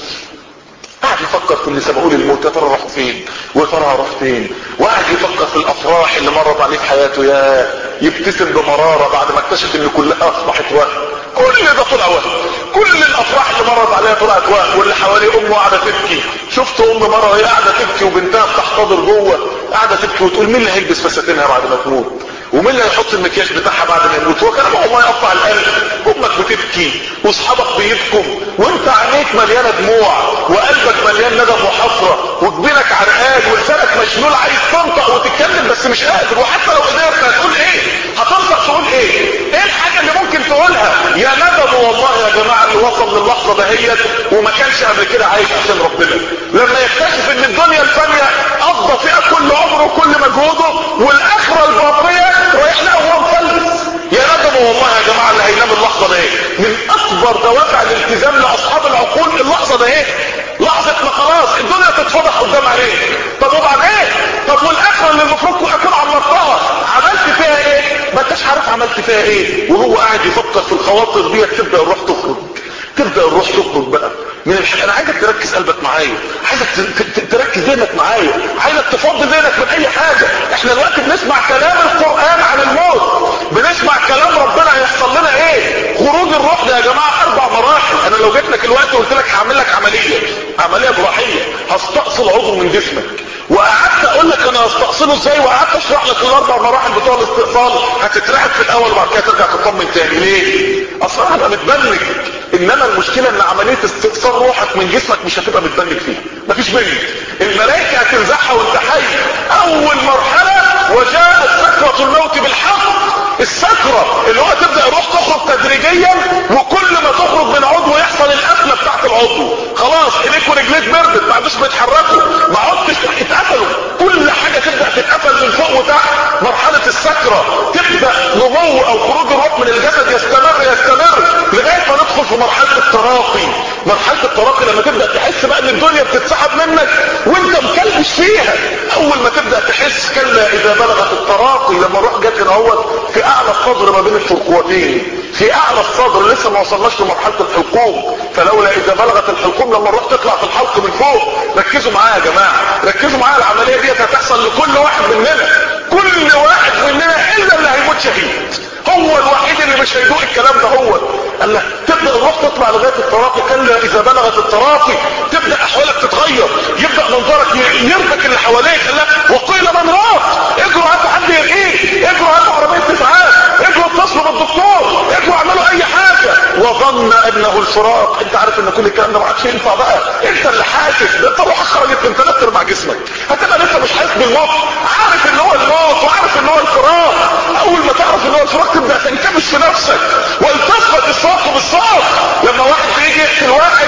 Speaker 1: قاعد يفكر في اللي سبقوا للموت، يا ترى راحوا فين ويا ترى هروح فين. وقاعد يفكر في الافراح اللي مرت عليه في حياته، يا يبتسم بمراره بعد ما اكتشف ان كلها اصبحت وهم. كل ده طلع وهم، كل الافراح اللي مرت عليها طلعت وهم. واللي حواليه امه قاعده تبكي. شفت ام مره وهي قاعده تبكي وبنتها بتحتضر جوه قاعده تبكي وتقول مين اللي هيلبس فساتينها بعد ما تموت ومين اللي هيحط المكياج بتاعها بعد ما يموت. هو كلام الله يقطع القلب. امك بتبكي واصحابك بيبكوا وانت عينيك مليانه دموع وقلبك مليان ندم وحسره وجبينك عرقان ولسانك مشلول عايز تنطق وتتكلم بس مش قادر. وحتى لو قدرت هتقول ايه؟ هتنطق تقول ايه؟ ايه الحاجه اللي ممكن تقولها؟ يا ندم والله يا جماعه اللي وصل للحظه دهيت وما كانش قبل كده عايش عشان ربنا. لما يكتشف ان الدنيا الفانيه قضى فيها كل عمره وكل مجهوده والاخره الباقيه رايح لها وهو مفلس. يا ندم والله يا جماعه اللي هينام اللحظه ده ايه؟ من اكبر دوافع الالتزام لاصحاب العقول اللحظه ده ايه؟ لحظه ما خلاص الدنيا تتفضح قدام عينيك. طب وبعدين؟ طب والاخره اللي المفروض اكون عمرتها عملت فيها ايه؟ ما انتش عارف عملت فيها ايه. وهو قاعد يفكر في الخواطر دي تبدا الروح تخرج، تبدا الروح تخرج بقى من الحاجة. انا عايزك تركز قلبك معايا، عايزك تركز ذهنك معايا، عايزك تفضي ذهنك من اي حاجه. احنا دلوقتي بنسمع كلام القران عن الموت، بنسمع كلام ربنا هيحصل لنا ايه. خروج الروح ده يا جماعه اربع مراحل. انا لو جيت لك الوقت وقلت لك هعمل لك عمليه عمليه جراحيه، هستأصل عضو من جسمك وقعدت اقول لك انا هستأصله ازاي وقعدت اشرح لك الاربع مراحل بتوع الاستئصال، هتترعب في الاول وبعد كده ترجع تطمن تاني. ليه؟ اصلا هبقى متبنج. انما المشكله ان عمليه استئصال روحك من جسمك مش هتبقى متبنج فيها، مفيش بنج. الملائكه هتنزعها وانت حي. اول مرحله وجاءت سكره الموت بالحق. السكره اللي هو تبدا الروح تخرج تدريجيا وكل ما تخرج من عضو يحصل القفله بتاعت العضو. خلاص ايديك ورجليك بردت ما عادوش بيتحركوا ما عدتش اتقفلوا، كل حاجه تبدا تتقفل من فوق وتحت. مرحله السكره تبدا نمو او خروج الروح من الجسد يستمر يستمر لغايه ما ندخل في مرحله التراقي. مرحله التراقي لما تبدا تحس بقى ان الدنيا بتتسحب منك وانت مكلبش فيها. اول ما تبدا تحس كلا اذا بلغت التراقي، لما الروح جت هنا اهوت في اعلى الصدر ما بين الفرقوتين، في اعلى الصدر لسه ما وصلناش لمرحله الحلقوم. فلولا اذا بلغت الحلقوم لما الروح تطلع في الحلق من فوق. ركزوا معايا يا جماعه، ركزوا معايا. العمليه دي هتحصل لكل واحد مننا، كل واحد مننا الا اللي هيموت شهيد. هو الوحيد اللي مش هيدوق الكلام ده. هو قال لك تبدا الروح تطلع لغايه التراقي. كلا اذا بلغت التراقي تبدا احوالك تتغير، يبدا منظرك يربك اللي حواليك. قال لك وقيل من راق، اجروا هاتوا حد يرقيه، اجروا هاتوا عربيه اسعاف، اجروا اتصلوا بالدكتور، اجروا اعملوا اي حاجه. وظن انه الفراق. انت عارف ان كل الكلام ده ما عادش ينفع بقى. انت اللي حاسس ده انت روحك خرجت من ثلاث ارباع جسمك، هتبقى لسه مش حاسس بالموت، عارف ان هو الموت وعارف ان هو الفراق. اول ما تعرف ان هو الفراق تبدا تنكبش في نفسك والتصفت الصوت بالصوت. لما واحد يجي يقتل واحد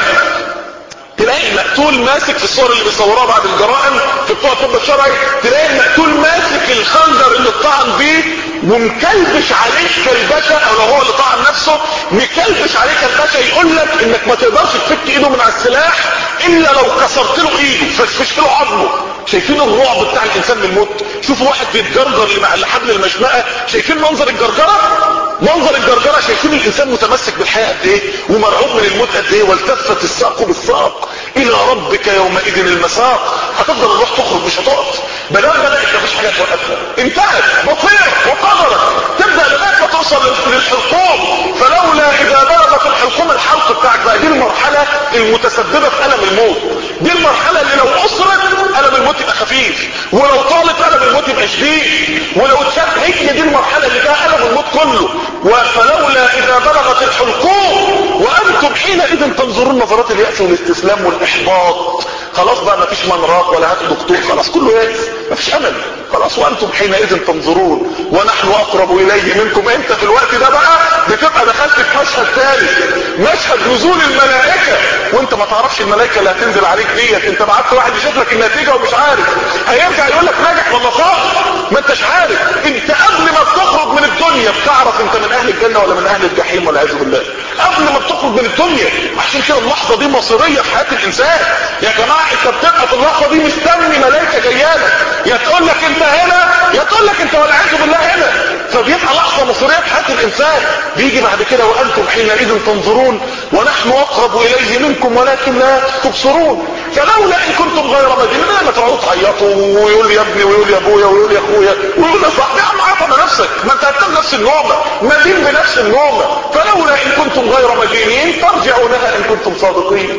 Speaker 1: تلاقي المقتول ماسك في الصور اللي بيصوروها بعد الجرائم في بتوع الطب الشرعي، تلاقي المقتول ماسك الخنجر اللي اتطعن بيه ومكلبش عليه كلبشه، او لو هو اللي طعن نفسه مكلبش عليه كلبشه. يقول لك انك ما تقدرش تفك ايده من على السلاح الا لو كسرت له ايده، فشفشت له عظمه. شايفين الرعب بتاع الانسان من الموت؟ شوفوا واحد بيتجرجر لحبل المشنقه، شايفين منظر الجرجره؟ منظر الجرجره. شايفين الانسان متمسك بالحياه قد ايه ومرعوب من الموت قد ايه؟ والتفت الساق بالساق الى ربك يومئذ المساق. هتفضل الروح تخرج مش هتقف، بدل بدات مفيش حاجه توقفها، انتهت بطير وقدرت. تبدا لغايه ما توصل للحلقوم. فلولا اذا بلغت الحلقوم، الحلق بتاعك بقى، دي المرحله المتسببه في الم الموت. دي المرحله اللي لو اسرت الم الموت يبقى خفيف، ولو طالت الم الموت يبقى شديد، ولو اتشد. هي دي المرحله اللي فيها الم الموت كله. فلولا اذا بلغت الحلقوم وانتم حينئذ تنظرون نظرات الياس والاستسلام والاحباط. خلاص بقى مفيش منراق ولا هات دكتور، خلاص كله ياس، مفيش امل خلاص. وانتم حينئذ تنظرون ونحن اقرب اليه منكم. انت في الوقت ده بقى بتبقى دخلت في مشهد ثالث، مشهد نزول الملائكه، وانت ما تعرفش الملائكه اللي هتنزل عليك ديت. انت بعت واحد يشوف لك النتيجه ومش عارف هيرجع يقول لك ناجح ولا صح، ما انتش عارف. انت قبل ما بتخرج من الدنيا بتعرف انت من اهل الجنه ولا من اهل الجحيم والعياذ بالله، قبل ما بتخرج من الدنيا. عشان كده اللحظه دي مصيريه في حياه الانسان يا جماعه. انت بتبقى في اللحظه دي مستني ملائكه جايه لك، يا تقول لك انت هنا يا تقول لك انت والعياذ بالله هنا. فبيبقى لحظه مصيريه في حياه الانسان. بيجي بعد كده وانتم حينئذ تنظرون ونحن اقرب اليه منكم ولكن لا تبصرون. فلولا ان كنتم غير مدينين. لما تقعدوا تعيطوا ويقول لي يا ابني ويقول لي ابويا ويقول لي اخويا ويقول لي صاحبي، يا عم عيط على نفسك، ما انت هتنام نفس النومه، مدين بنفس النومه. فلولا ان كنتم غير مدينين ترجعونها ان كنتم صادقين.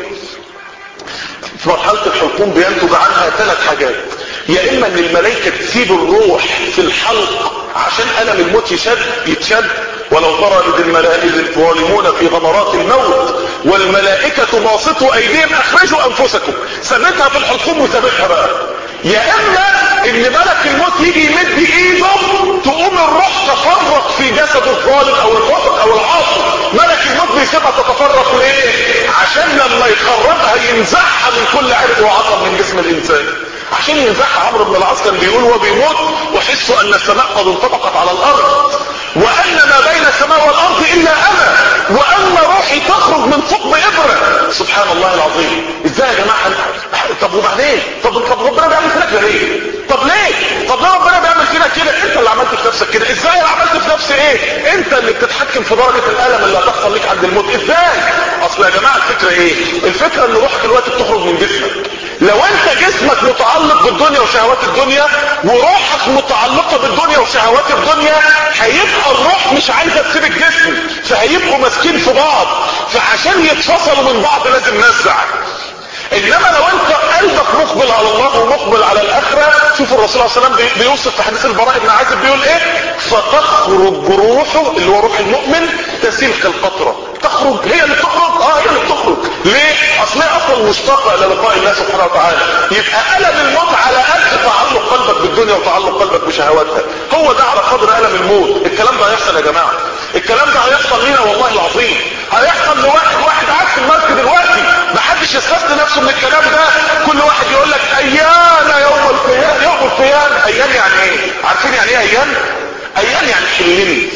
Speaker 1: في مرحله الحلقوم بينتج عنها ثلاث حاجات. يا اما ان الملائكه تسيب الروح في الحلق عشان الم الموت يشد يتشد. ولو ترى اذ الملائكه الظالمون في غمرات الموت والملائكه باسطوا ايديهم اخرجوا انفسكم. ثبتها في الحلقوم وثبتها بقى. يا اما ان ملك الموت يجي يمد ايده تقوم الروح تفرق في جسد الظالم او الفاسق او العاصي. ملك الموت بيسيبها تتفرق ليه؟ عشان لما يخرجها ينزعها من كل عرق وعصب من جسم الانسان. عشان ينزعها. عمرو بن العاص كان بيقول وهو بيموت واحس ان السماء قد انطبقت على الارض وان ما بين السماء والارض الا انا وان روحي تخرج من ثقب ابره. سبحان الله العظيم. ازاي يا جماعه؟ طب وبعدين؟ طب طب ربنا بيعمل فينا كده ليه؟ طب ليه؟ طب ليه ربنا بيعمل فينا كده؟ انت اللي عملت في نفسك كده. ازاي انا عملت في نفسي ايه؟ انت اللي بتتحكم في درجه الالم اللي هتحصل لك عند الموت. ازاي؟ اصل يا جماعه الفكره ايه؟ الفكره ان روحك دلوقتي بتخرج من جسمك. لو انت جسمك متعلق بالدنيا وشهوات الدنيا وروحك متعلقة بالدنيا وشهوات الدنيا، هيبقى الروح مش عايزة تسيب الجسم، فهيبقوا ماسكين في بعض. فعشان يتفصلوا من بعض لازم نزع. انما لو انت قلبك مقبل على الله ومقبل على الاخرة، شوف الرسول صلى الله عليه وسلم بيوصف في حديث البراء بن عازب بيقول ايه؟ فتخرج روحه اللي هو روح المؤمن تسيل كالقطرة. تخرج هي اللي تخرج. اه هي اللي بتخرج. ليه؟ اصل هي اصلا مشتاقه الى لقاء الله سبحانه وتعالى. يبقى الم الموت على قد تعلق قلبك بالدنيا وتعلق قلبك بشهواتها. هو ده على قدر الم الموت. الكلام ده هيحصل يا جماعه. الكلام ده هيحصل لينا والله العظيم. هيحصل لواحد واحد قاعد في المسجد دلوقتي ما حدش يستثني نفسه من الكلام ده. كل واحد يقول لك ايام يوم القيامه. يوم القيامه ايام يعني ايه؟ عارفين يعني ايه ايام؟ ايام يعني حلني،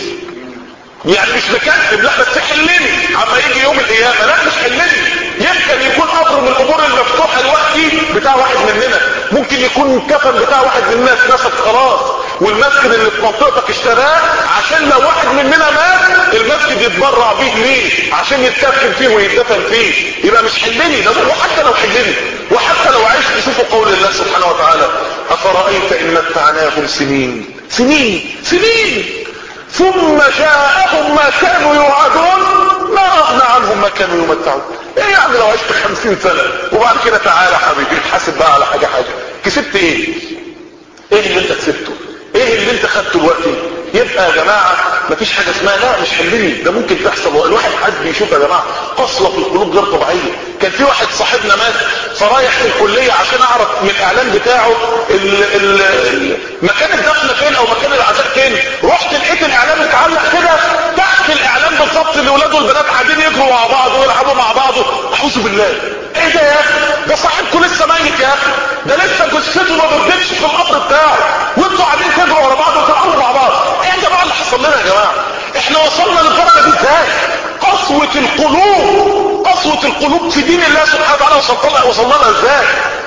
Speaker 1: يعني مش مكتب، لا بس حلني عما يجي يوم القيامه. لا مش حلني. يمكن يكون قبر من القبور المفتوحه دلوقتي بتاع واحد مننا، ممكن يكون كفن بتاع واحد من الناس نسك خلاص والمسجد اللي في منطقتك اشتراه عشان لو واحد مننا مات المسجد يتبرع بيه ليه؟ عشان يتكفن فيه ويتدفن فيه. يبقى مش حلني ده. وحتى لو حلني وحتى لو عشت تشوفوا قول الله سبحانه وتعالى افرايت ان متعناهم سنين سنين سنين ثم جاءهم ما كانوا يوعدون ما اغنى عنهم ما كانوا يمتعون. ايه يعني لو عشت خمسين سنة وبعد كده تعالى حبيبي اتحاسب بقى على حاجة حاجة. كسبت ايه؟ ايه اللي انت كسبته؟ ايه اللي انت خدته دلوقتي؟ يبقى يا جماعة مفيش حاجة اسمها لا مش حلني. ده ممكن تحصل. الواحد حد بيشوف يا جماعة قسوة في القلوب غير طبيعية. كان في واحد صاحبنا مات فرايح في الكلية عشان اعرف من الاعلان بتاعه ال ال ال مكان الدفن فين او مكان العزاء فين. رحت لقيت الاعلان متعلق كده تحت الاعلان بالظبط. الاولاد والبنات قاعدين يجروا مع بعض ويلعبوا مع بعض. اعوذ بالله. ايه ده يا اخي؟ ده صاحبكم لسه ميت يا اخي. ده لسه جثته ما بردتش في القبر بتاعه وانتوا قاعدين تجروا ورا بعض وتلعبوا مع بعض. ايه يا جماعه اللي حصل لنا يا جماعه؟ احنا وصلنا للدرجه دي ازاي؟ قسوة القلوب. قسوة القلوب في دين الله سبحانه وتعالى وصلنا لها ازاي؟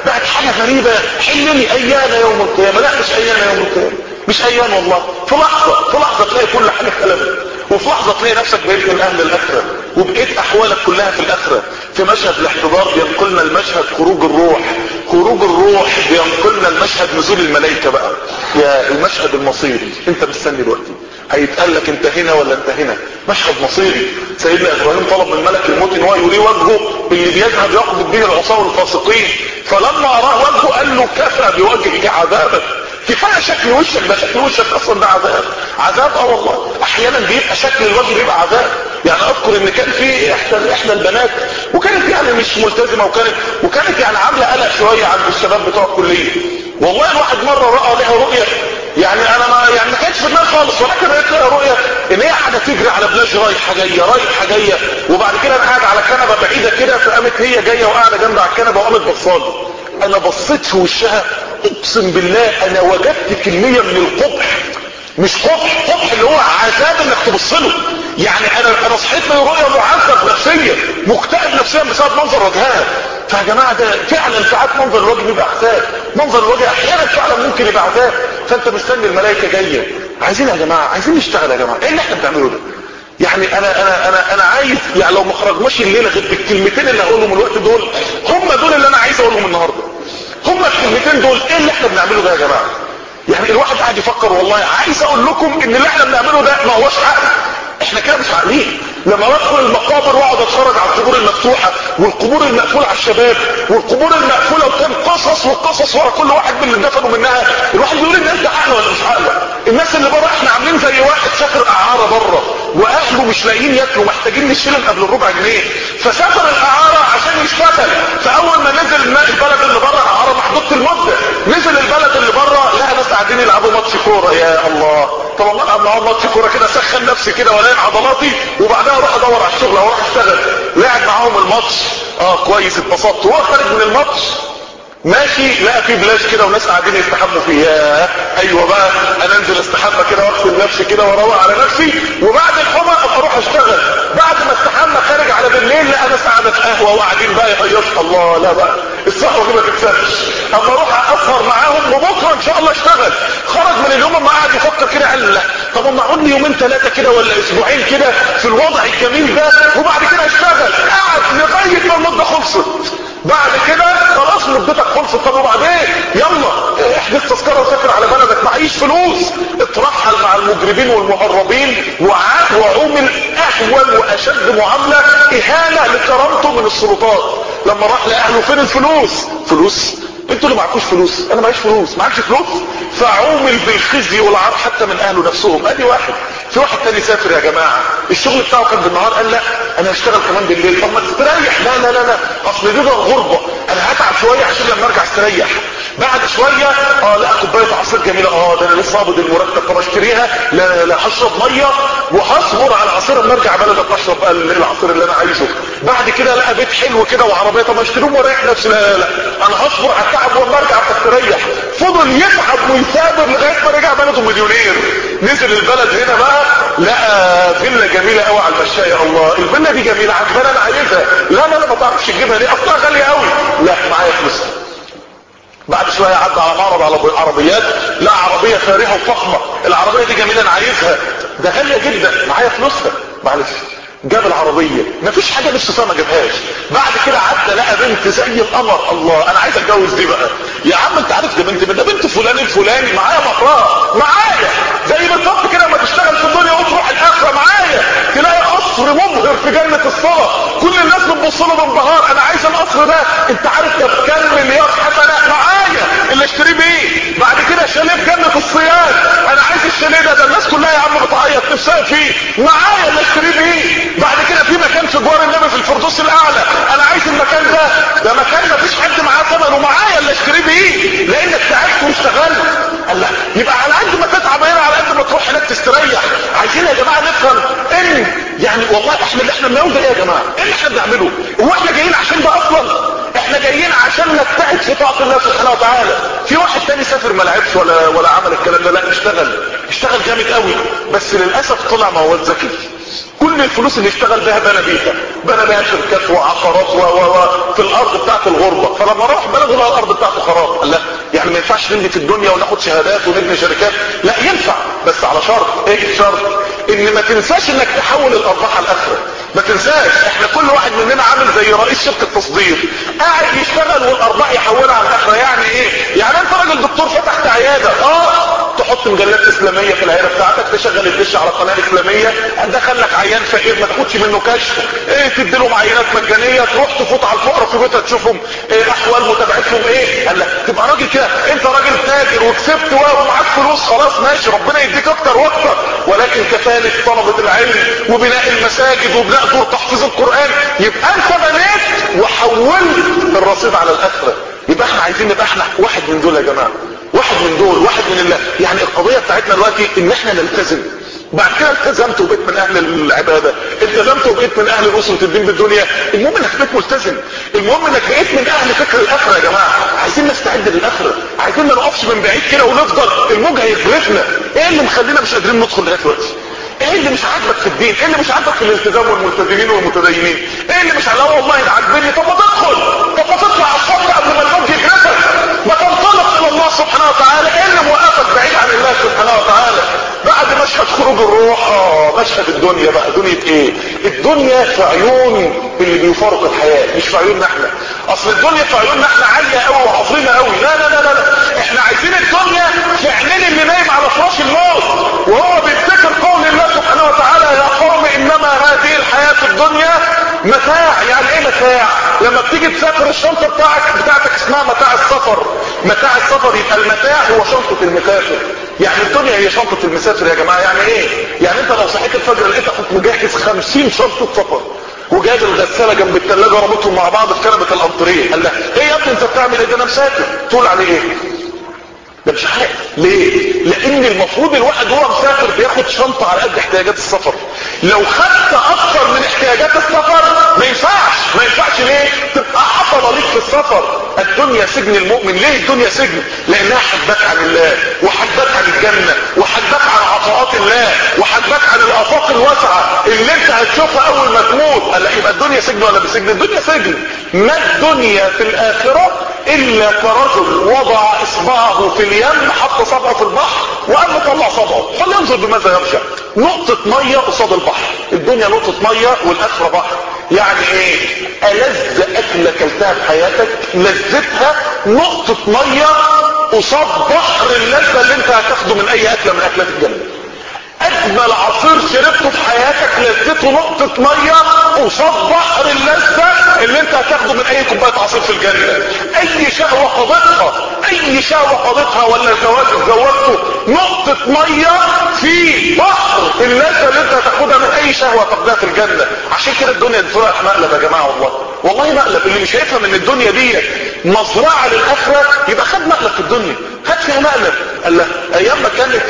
Speaker 1: بقت حاجة غريبة. حلني ايانا يوم القيامة. لا مش ايانا يوم القيامة، مش ايام والله. في لحظة في لحظة تلاقي كل حاجة اتقلبت، وفي لحظة تلاقي نفسك بقيت من اهل الاخرة، وبقيت احوالك كلها في الاخرة. في مشهد الاحتضار بينقلنا المشهد خروج الروح، خروج الروح بينقلنا المشهد نزول الملائكة بقى. يا المشهد المصيري، انت مستني دلوقتي هيتقال لك انت هنا ولا انت هنا. مشهد مصيري. سيدنا ابراهيم طلب من ملك الموت ان هو يريه وجهه اللي بيذهب يقبض به العصاه والفاسقين، فلما اراه وجهه قال له كفى بوجهك عذابا. كفايه شكل وشك، ده شكل وشك اصلا ده عذاب. عذاب اه والله. احيانا بيبقى شكل الوجه بيبقى عذاب. يعني اذكر ان كان في احدى احدى البنات وكانت يعني مش ملتزمه، وكانت وكانت يعني عامله قلق شويه عند الشباب بتوع الكليه. والله الواحد مره راى لها رؤيه، يعني انا ما يعني ما كانتش في دماغي خالص، ولكن لقيت لها رؤيه ان هي قاعده تجري على بلاج رايحه جايه رايحه جايه، وبعد كده انا قاعد على كنبه بعيده كده، فقامت هي جايه وقاعده جنب على الكنبه وقامت بصالي. انا بصيت في وشها اقسم بالله انا وجدت كميه من القبح. مش قبح، قبح اللي هو عذاب انك تبص له. يعني انا انا صحيت من رؤيه معذب نفسيا، مكتئب نفسيا بسبب منظر وجهها. فيا جماعه ده فعلا ساعات منظر الوجه بيبقى عذاب، منظر الوجه احيانا فعلا ممكن يبقى عذاب. فانت مستني الملائكه جايه. عايزين يا جماعه، عايزين نشتغل يا جماعه. ايه اللي احنا بنعمله ده؟ يعني انا انا انا انا عايز يعني لو ما خرجناش الليله غير بالكلمتين اللي هقولهم الوقت دول، هم دول اللي انا عايز اقولهم النهارده. هم الكلمتين دول. ايه اللي احنا بنعمله ده يا جماعه؟ يعني الواحد قاعد يفكر. والله عايز اقول لكم ان اللي احنا بنعمله ده ما هوش عقل. احنا كده مش عاقلين. لما بدخل المقابر واقعد اتفرج على القبور المفتوحه والقبور المقفوله على الشباب والقبور المقفوله، وكان قصص وقصص ورا كل واحد من اللي دفنوا منها، الواحد بيقول الناس ده عقل ولا مش عقل؟ الناس اللي بره احنا عاملين زي واحد سافر اعاره بره واهله مش لاقيين ياكلوا، محتاجين نشيلهم قبل الربع جنيه، فسافر الاعاره عشان يشتغل. فاول ما نزل البلد اللي بره اعاره محدوده المده، نزل البلد اللي بره لقى ناس قاعدين يلعبوا ماتش كوره. يا الله، طب والله العب معاهم ماتش كوره كده اسخن نفسي كده والين عضلاتي، وبعدها اروح ادور على الشغل او اروح اشتغل. لعب معاهم الماتش، اه كويس اتبسطت. وهو خارج من الماتش ماشي لقى في بلاش كده وناس قاعدين يستحموا فيه. ياه ايوه بقى، انا انزل استحمى كده واغسل نفسي كده واروق على نفسي، وبعد الحمى ابقى اروح اشتغل. بعد ما استحمى خارج على بالليل لقى ناس قاعده في قهوه وقاعدين بقى يهيصوا. الله، لا بقى الصحوه دي ما تتسابش، اما اروح اسهر معاهم وبكره ان شاء الله اشتغل. خرج من اليوم اما قاعد يفكر كده قال لا طب اما اقعد لي يومين ثلاثه كده ولا اسبوعين كده في الوضع الجميل ده وبعد كده اشتغل. قعد لغايه ما المده خلصت. بعد كده خلاص مدتك خلصت. طب وبعدين يلا احجز تذكره وسافر على بلدك. معيش فلوس، اترحل مع المجرمين والمهربين وعومل اهون واشد معامله اهانه لكرامته من السلطات. لما راح لاهله فين الفلوس؟ فلوس؟ انتوا اللي معكوش فلوس، انا معيش فلوس. معكش فلوس؟ فعومل بالخزي والعار حتى من اهله نفسهم. ادي واحد. في واحد تاني سافر يا جماعه، الشغل بتاعه كان بالنهار، قال لا انا هشتغل كمان بالليل. طب ما تستريح. لا لا لا لا اصل دي ده الغربه، انا هتعب شويه عشان لما ارجع استريح. بعد شويه اه لا كوبايه عصير جميله، اه ده انا لسه قابض المرتب طب اشتريها. لا لا هشرب ميه وهصبر على العصير اما ارجع بلد اشرب العصير اللي انا عايزه. بعد كده لقى بيت حلو كده وعربيه، طب اشتريهم واريح نفسي. لا لا لا انا هصبر على التعب واما ارجع استريح. فضل يتعب ويثابر لغايه ما رجع بلده مليونير. نزل البلد هنا بقى لقى فيلا جميله قوي على المشايه. الله الفيلا دي جميله عجباني انا عايزها. لا لا لا ما تعرفش تجيبها ليه؟ اصلها غاليه قوي. لا معايا فلوسها. بعد شويه عدى على معرض على عربيات، لا عربيه فارهه وفخمه، العربيه دي جميله انا عايزها، ده غاليه جدا، معايا فلوسها. معلش جاب العربيه، مفيش حاجه نفسه فيها ما جابهاش. بعد كده عدى لقى بنت زي القمر. الله انا عايز اتجوز دي بقى. يا عم انت عارف ده بنت ده بنت فلان الفلاني، معايا مهرها، معايا زي بالظبط كده لما تشتغل في الدنيا وتروح الاخره. معايا تلاقي قصر مبهر في جنه الصلاه، كل الناس بتبص له بانبهار. انا عايز القصر ده. انت عارف ده بكام مليار حسنه؟ معايا اللي اشتريه بيه. بعد كده شاليه في جنه الصياد، انا عايز الشاليه ده، ده الناس كلها يا عم بتعيط نفسها فيه. معايا اللي اشتريه بيه. بعد كده في مكان في جوار النبي في الفردوس الاعلى، انا عايز المكان ده، ده مكان ما فيش حد معاه ثمن ومعايا اللي اشتريه بيه لانك تعبت واشتغلت. الله يبقى على قد ما تتعب هنا على قد ما تروح هناك تستريح. عايزين يا جماعه نفهم ان يعني والله احنا اللي احنا بنقول ده ايه يا جماعه؟ ايه اللي احنا بنعمله؟ هو احنا جايين عشان ده اصلا؟ احنا جايين عشان نجتهد في طاعه الله سبحانه وتعالى. في واحد تاني سافر ما لعبش ولا ولا عمل الكلام ده، لا اشتغل اشتغل جامد قوي، بس للاسف طلع مواد ذكي. كل الفلوس اللي اشتغل بها بنى بيها بنى بها شركات وعقارات و و و في الارض بتاعت الغربة. فلما راح بلغوا لها الارض بتاعته خراب. قال لا يعني ما ينفعش نبني في الدنيا وناخد شهادات ونبني شركات؟ لا ينفع، بس على شرط. ايه الشرط؟ ان ما تنساش انك تحول الارباح على الاخره. ما تنساش احنا كل واحد مننا عامل زي رئيس شركة تصدير قاعد يشتغل والارباح يحولها على الاخره. يعني ايه؟ يعني انت راجل دكتور فتحت عيادة، اه تحط مجلات اسلامية في العيادة بتاعتك، تشغل الدش على قناة اسلامية، دخل لك عيان فقير ما تاخدش منه كشف، ايه تديله معينات مجانية، تروح تفوت على الفقراء في بيتها تشوفهم ايه احوال متابعتهم ايه. قال لك تبقى راجل كده، انت راجل تاجر وكسبت ومعاك فلوس خلاص ماشي ربنا يديك اكتر واكتر، ولكن كفالة طلبة العلم وبناء المساجد وبناء دور تحفيظ القرآن يبقى انت بنيت وحولت الرصيد على الاخرة. يبقى احنا عايزين نبقى احنا واحد من دول يا جماعة، واحد من دول، واحد من الله. يعني القضية بتاعتنا دلوقتي ان احنا نلتزم. بعد كده التزمت وبقيت من اهل العبادة، التزمت وبقيت من اهل الاسرة الدين بالدنيا، المهم انك بقيت ملتزم، المهم انك بقيت من اهل فكر الاخرة. يا جماعة عايزين نستعد للاخرة، عايزين ما نقفش من بعيد كده ونفضل الموج هيغرفنا. ايه اللي مخلينا مش قادرين ندخل لغاية دلوقتي؟ ايه اللي مش عاجبك في الدين؟ ايه اللي مش عاجبك في الالتزام والملتزمين والمتدينين؟ ايه اللي مش علاوه والله ده عاجبني؟ طب ما تدخل، طب ما تطلع على الصف قبل ما الموج يغرفك، ما تنطلق الى الله سبحانه وتعالى. ايه اللي موقفك بعيد عن الله سبحانه وتعالى؟ بعد مشهد خروج الروح اه مشهد الدنيا بقى. دنيا ايه؟ الدنيا في عيون اللي بيفارق الحياة مش في عيوننا احنا. اصل الدنيا في عيوننا احنا عالية قوي وعظيمة قوي، لا لا لا لا احنا عايزين الدنيا في عينين اللي نايم على فراش الموت وهو بيفتكر قول الله سبحانه وتعالى يا قوم انما هذه الحياة الدنيا متاع. يعني ايه متاع؟ لما بتيجي تسافر الشنطة بتاعك بتاعتك اسمها متاع السفر. متاع السفر يبقى المتاع هو شنطة المسافر. يعني الدنيا هي شنطة المسافر يا جماعة. يعني ايه؟ يعني انت لو صحيت الفجر لقيت اخوك مجهز خمسين شنطة سفر وجايب الغسالة جنب الثلاجة وربطهم مع بعض في كنبة الانطريه، قال لها ايه يا ابني انت بتعمل ايه؟ ده انا مسافر. تقول عليه ايه؟ ده مش عارف ليه؟ لان المفروض الواحد وهو مسافر بياخد شنطة على قد احتياجات السفر. لو خدت اكتر من احتياجات السفر ما ينفعش. ما ينفعش ليه؟ تبقى عطلة ليك في السفر. الدنيا سجن المؤمن. ليه الدنيا سجن؟ لانها حدك عن الله وحدك عن الجنة وحدك عن عطاءات الله وحدك عن الافاق الواسعة اللي انت هتشوفها اول ما تموت. قال يبقى الدنيا سجن ولا بسجن؟ الدنيا سجن. ما الدنيا في الاخرة الا كرجل وضع اصبعه في اليم، حط صبعه في البحر وقال له طلع صبعه فلينظر بماذا يرجع. نقطة مية قصاد البحر. الدنيا نقطة مية والاخرة بحر. يعني ايه؟ ألذ اكلة كلتها في حياتك لذتها نقطة مية قصاد بحر اللذة اللي انت هتاخده من اي اكلة من اكلات الجنة. اجمل عصير شربته في حياتك لذته نقطة مية قصاد بحر اللذة اللي انت هتاخده من اي كوباية عصير في الجنة. اي شهوة قضيتها، اي شهوة قضيتها ولا الجواز اتزوجته نقطة مية في بحر اللذة اللي انت هتاخدها من اي شهوة تقضيها في الجنة. عشان كده الدنيا دي فرق مقلب يا جماعة. والله والله مقلب. اللي مش هيفهم ان الدنيا دي مزرعة للاخرة يبقى خد مقلب في الدنيا، خد فيها مقلب. قال له ايام ما كانت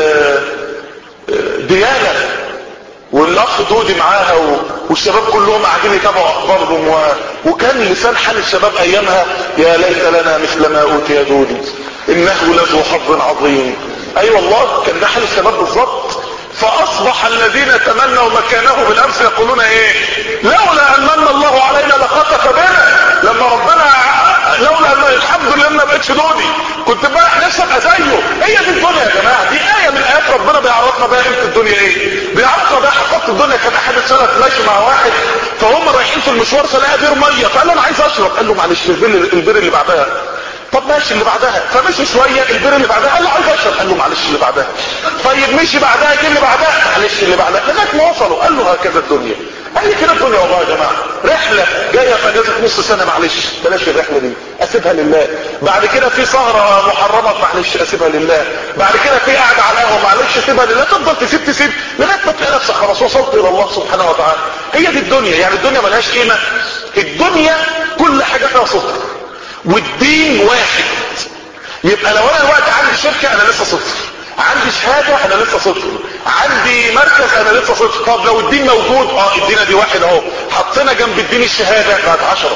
Speaker 1: ديانة والاخ دودي معاها و... والشباب كلهم قاعدين يتابعوا اخبارهم و... وكان لسان حال الشباب ايامها يا ليت لنا مثل ما اوتي دودي انه لذو حظ عظيم. اي أيوة والله كان ده حال الشباب بالظبط. فاصبح الذين تمنوا مكانه بالامس يقولون ايه؟ لولا ان من الله علينا لخطف بنا. لما ربنا لولا ان الحمد لله ما بقتش دودي كنت امبارح نفسي ابقى زيه. هي دي الدنيا يا جماعه. دي ايه من ايات ربنا بيعرفنا بقى قيمه الدنيا ايه. بيعرفنا بقى حقيقه الدنيا. كان احد السنه ماشي مع واحد فهم رايحين في المشوار فلقى بير ميه فقال له انا عايز اشرب. قال له معلش البير البير اللي بعدها. طب ماشي اللي بعدها. فمشي شويه البير اللي بعدها قال له عايز اشرب. قال له معلش اللي بعدها. طيب مشي بعدها كده اللي بعدها معلش اللي بعدها لغايه ما وصلوا. قال له هكذا الدنيا. قال لي كده الدنيا والله يا جماعه. رحله جايه في اجازه نص سنه معلش بلاش الرحله دي اسيبها لله. بعد كده في سهره محرمه معلش اسيبها لله. بعد كده في قعده على القهوه معلش اسيبها لله. تفضل تسيب تسيب لغايه ما تلاقي نفسك خلاص وصلت الى الله سبحانه وتعالى. هي دي الدنيا. يعني الدنيا ملهاش قيمه. الدنيا كل حاجه فيها صفر والدين واحد. يبقى لو انا دلوقتي عندي شركه انا لسه صفر، عندي شهادة انا لسه صفر، عندي مركز انا لسه صفر. طب لو الدين موجود اه الدين دي واحد اهو، حطينا جنب الدين الشهادة بقت عشرة.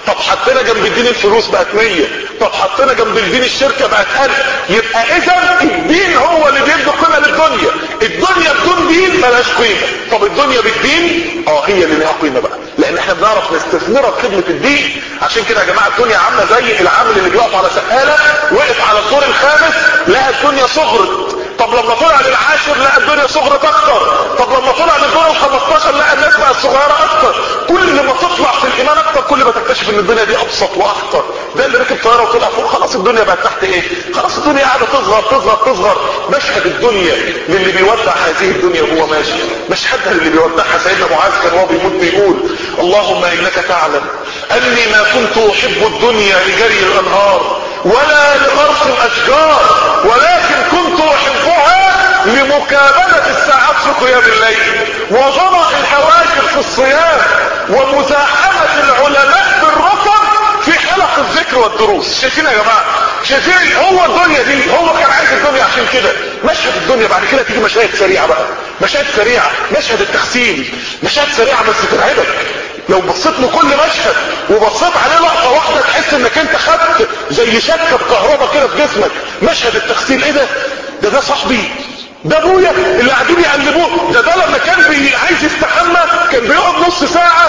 Speaker 1: طب حطينا جنب الدين الفلوس بقت مية، طب حطينا جنب الدين الشركة بقت ألف. يبقى اذا الدين هو اللي بيدي قيمة للدنيا. الدنيا بدون دين ملهاش قيمة. طب الدنيا بالدين اه هي اللي لها قيمة بقى، لان احنا بنعرف نستثمرها في خدمة الدين. عشان كده يا جماعة الدنيا عاملة زي العامل اللي بيقف على سقالة، وقف على الدور الخامس لقى الدنيا صغرت، طب لما طلع للعاشر لقى الدنيا صغرت اكتر، طب لما طلع للدور الخمستاشر لقى الناس بقت صغيرة اكتر. كل ما تطلع في الايمان اكتر كل ما تكتشف ان الدنيا دي ابسط واخطر. ده اللي ركب طيارة وطلع فوق خلاص الدنيا بقت تحت ايه، خلاص الدنيا قاعدة تصغر تصغر تصغر. مشهد الدنيا للي بيودع هذه الدنيا وهو ماشي، مشهدها للي بيودعها سيدنا معاذ كان وهو بيموت بيقول اللهم انك تعلم اني ما كنت احب الدنيا لجري الانهار ولا لغرس الاشجار، ولكن كنت احبها لمكابدة الساعات في قيام الليل وظمأ الهواجر في الصيام ومزاحمة العلماء بالركب في حلق الذكر والدروس. شايفين يا جماعة؟ شايفين هو الدنيا دي هو كان عايز الدنيا عشان كده. مشهد الدنيا بعد كده تيجي مشاهد سريعة بقى، مشاهد سريعة، مشهد التخسيم، مشاهد سريعة بس ترعبك. لو بصيت لكل مشهد وبصيت عليه لقطة واحدة تحس انك انت خدت زي شكة بكهرباء كده في جسمك. مشهد التغسيل ايه ده؟ ده ده صاحبي، ده ابويا اللي قاعدين يقلبوه، ده ده لما كان بي عايز يستحمى كان بيقعد نص ساعة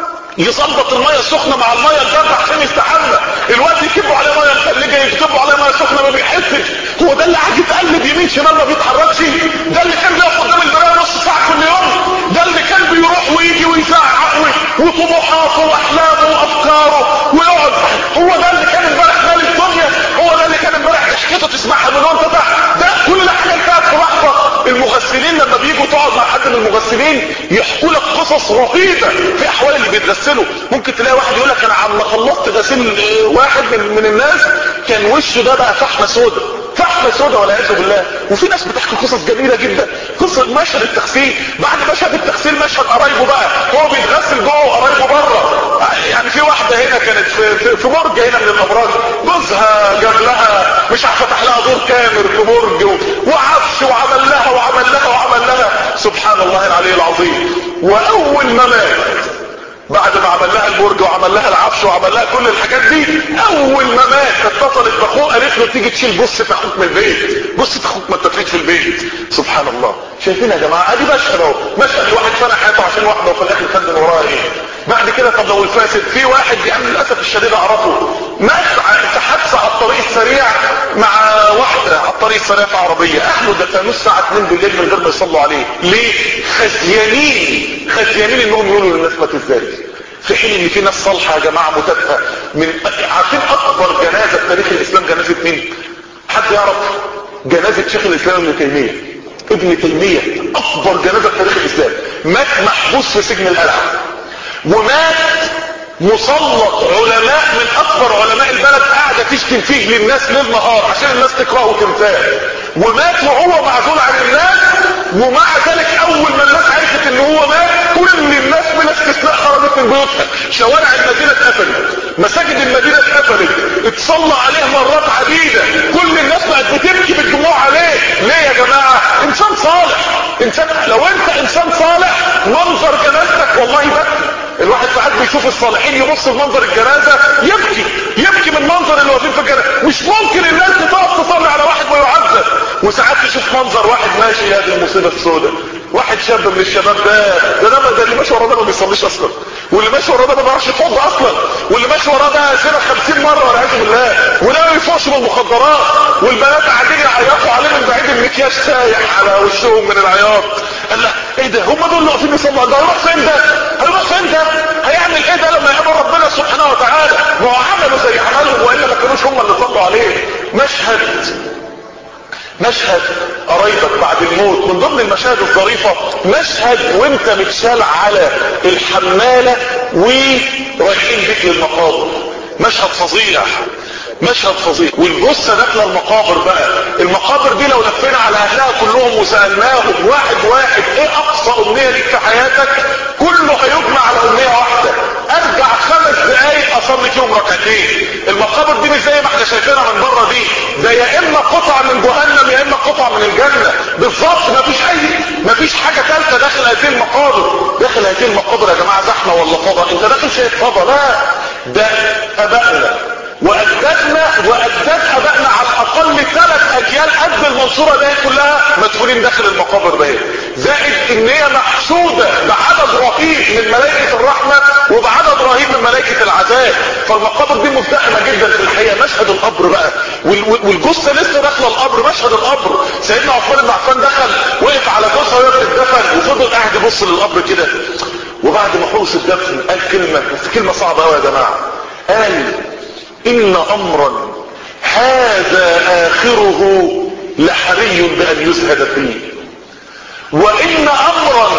Speaker 1: يظبط المية السخنة مع المية الباردة عشان يستحمى. الوقت يكبوا عليه مية متلجة يكتبوا عليه مية سخنة ما بيحسش. هو ده اللي قاعد يتقلب يمين شمال ما بيتحركش؟ ده اللي كان بيقف قدام المراية نص ساعة كل يوم؟ ده اللي كان بيروح ويجي ويزعق وطموحاته واحلامه وافكاره ويقعد؟ هو ده اللي كان امبارح مال الدنيا؟ هو ده اللي كان امبارح ضحكته تسمعها من وانت تحت؟ ده كل حاجة انتهت في لحظة. المغسلين لما بيجوا تقعد مع حد من المغسلين يحكوا لك قصص رهيبة في احوال اللي بيتغسلوا. ممكن تلاقي واحد يقول لك انا عم خلصت غسيل واحد من, من الناس كان وشه ده بقى فحمة سودة، فحمة سودة والعياذ بالله. وفي ناس بتحكي قصص جميلة جدا. قصة مشهد التغسيل، بعد مشهد التغسيل مشهد قرايبه بقى، هو بيتغسل جوه وقرايبه بره. يعني في واحدة هنا كانت في, في, في برج هنا من الابراج، جوزها جاب لها مش عارف فتح لها دور كامل في برج وعفش وعمل لها وعمل لها وعمل لها سبحان الله العلي العظيم. واول ما مات بعد ما عمل لها البرج وعمل لها العفش وعمل لها كل الحاجات دي، اول ما مات اتصلت باخوه قالت له تيجي تشيل جثة اخوك من البيت، جثة اخوك ما تفيد في البيت. سبحان الله. شايفين يا جماعه؟ ادي مشهد اهو، مشهد الواحد فنى حياته عشان واحده وفي الاخر خد من وراها ايه. بعد كده طب لو الفاسد، في واحد يعني للاسف الشديد اعرفه مات في حادثه على الطريق السريع مع واحده على الطريق السريع في عربيه، اهله دفنوه الساعه اتنين بالليل من غير ما يصلوا عليه. ليه؟ خزيانين خزيانين انهم يقولوا للناس مات ازاي، في حين ان في ناس صالحه يا جماعه متافهه. من عارفين اكبر جنازه في تاريخ الاسلام جنازه مين؟ حد يعرف؟ جنازه شيخ الاسلام ابن تيميه. ابن تيميه اكبر جنازه في تاريخ الاسلام، مات محبوس في سجن القلعه، ومات مسلط علماء من اكبر علماء البلد قاعده تشتم فيه للناس ليل نهار عشان الناس تكرهه وتنساه، ومات وهو معزول عن الناس. ومع ذلك اول ما الناس عرفت ان هو مات كل الناس بلا استثناء خرجت من بيوتها، شوارع المدينه اتقفلت، مساجد المدينه اتقفلت، اتصلى عليه مرات عديده، كل الناس بقت بتبكي بالدموع عليه. ليه يا جماعه؟ انسان صالح. انسان لو انت انسان صالح منظر جنازتك والله بكي. الواحد ساعات بيشوف الصالحين يبص لمنظر الجنازه يبكي يبكي من منظر اللي واقفين في الجنازه. مش ممكن الناس تقف تصلي على واحد ويعذب. وساعات تشوف منظر واحد ماشي، هذه المصيبه السوداء، واحد شاب من الشباب ده ده ده, ده اللي ماشي وراه ده ما بيصليش اصلا، واللي ماشي وراه ده ما بيعرفش يتوضى اصلا، واللي ماشي وراه ده سنه خمسين مره والعياذ بالله، ولا ما يفوقش من المخدرات، والبنات قاعدين يعيطوا عليه من بعيد المكياج سايح على وشهم من العياط. قال لا ايه ده؟ هم دول اللي واقفين يصلوا؟ ده هيروح فين ده؟ هيروح فين ده؟ هيعمل ايه ده لما يقابل ربنا سبحانه وتعالى؟ ما هو عملوا زي عملهم والا ما كانوش هم اللي صلوا عليه. مشهد مشهد قرايبك بعد الموت من ضمن المشاهد الظريفة. مشهد وانت متشال على الحمالة ورايحين بيك للمقابر، مشهد فظيع، مشهد فظيع. والجثة داخله المقابر بقى. المقابر دي لو لفينا على اهلها كلهم وسألناهم واحد واحد ايه اقصى امنية ليك في حياتك، كله هيجمع على امنية واحدة، ارجع خمس دقايق اصلي فيهم ركعتين. المقابر دي مش زي ما احنا شايفينها من بره دي، ده يا اما قطعة من جهنم يا اما قطعة من الجنة بالظبط. مفيش اي مفيش حاجة ثالثة داخل هذه المقابر. داخل هذه المقابر يا جماعة زحمة ولا فضاء؟ انت داخل شايف فضاء؟ لا، ده ابائنا واجدادنا واجداد ابائنا على الاقل ثلاث اجيال قد المنصوره دي كلها مدفونين داخل المقابر دي، زائد ان هي محشوده بعدد رهيب من ملائكه الرحمه وبعدد رهيب من ملائكه العذاب. فالمقابر دي مزدحمه جدا في الحقيقه. مشهد القبر بقى والجثه لسه داخله القبر، مشهد القبر سيدنا عثمان بن عفان دخل وقف على جثه وهي بتدفن وفضل قاعد يبص للقبر كده، وبعد ما خلص الدفن قال كلمه، بس كلمه صعبه قوي يا جماعه. قال ان امرا هذا اخره لحري بان يزهد فيه، وان امرا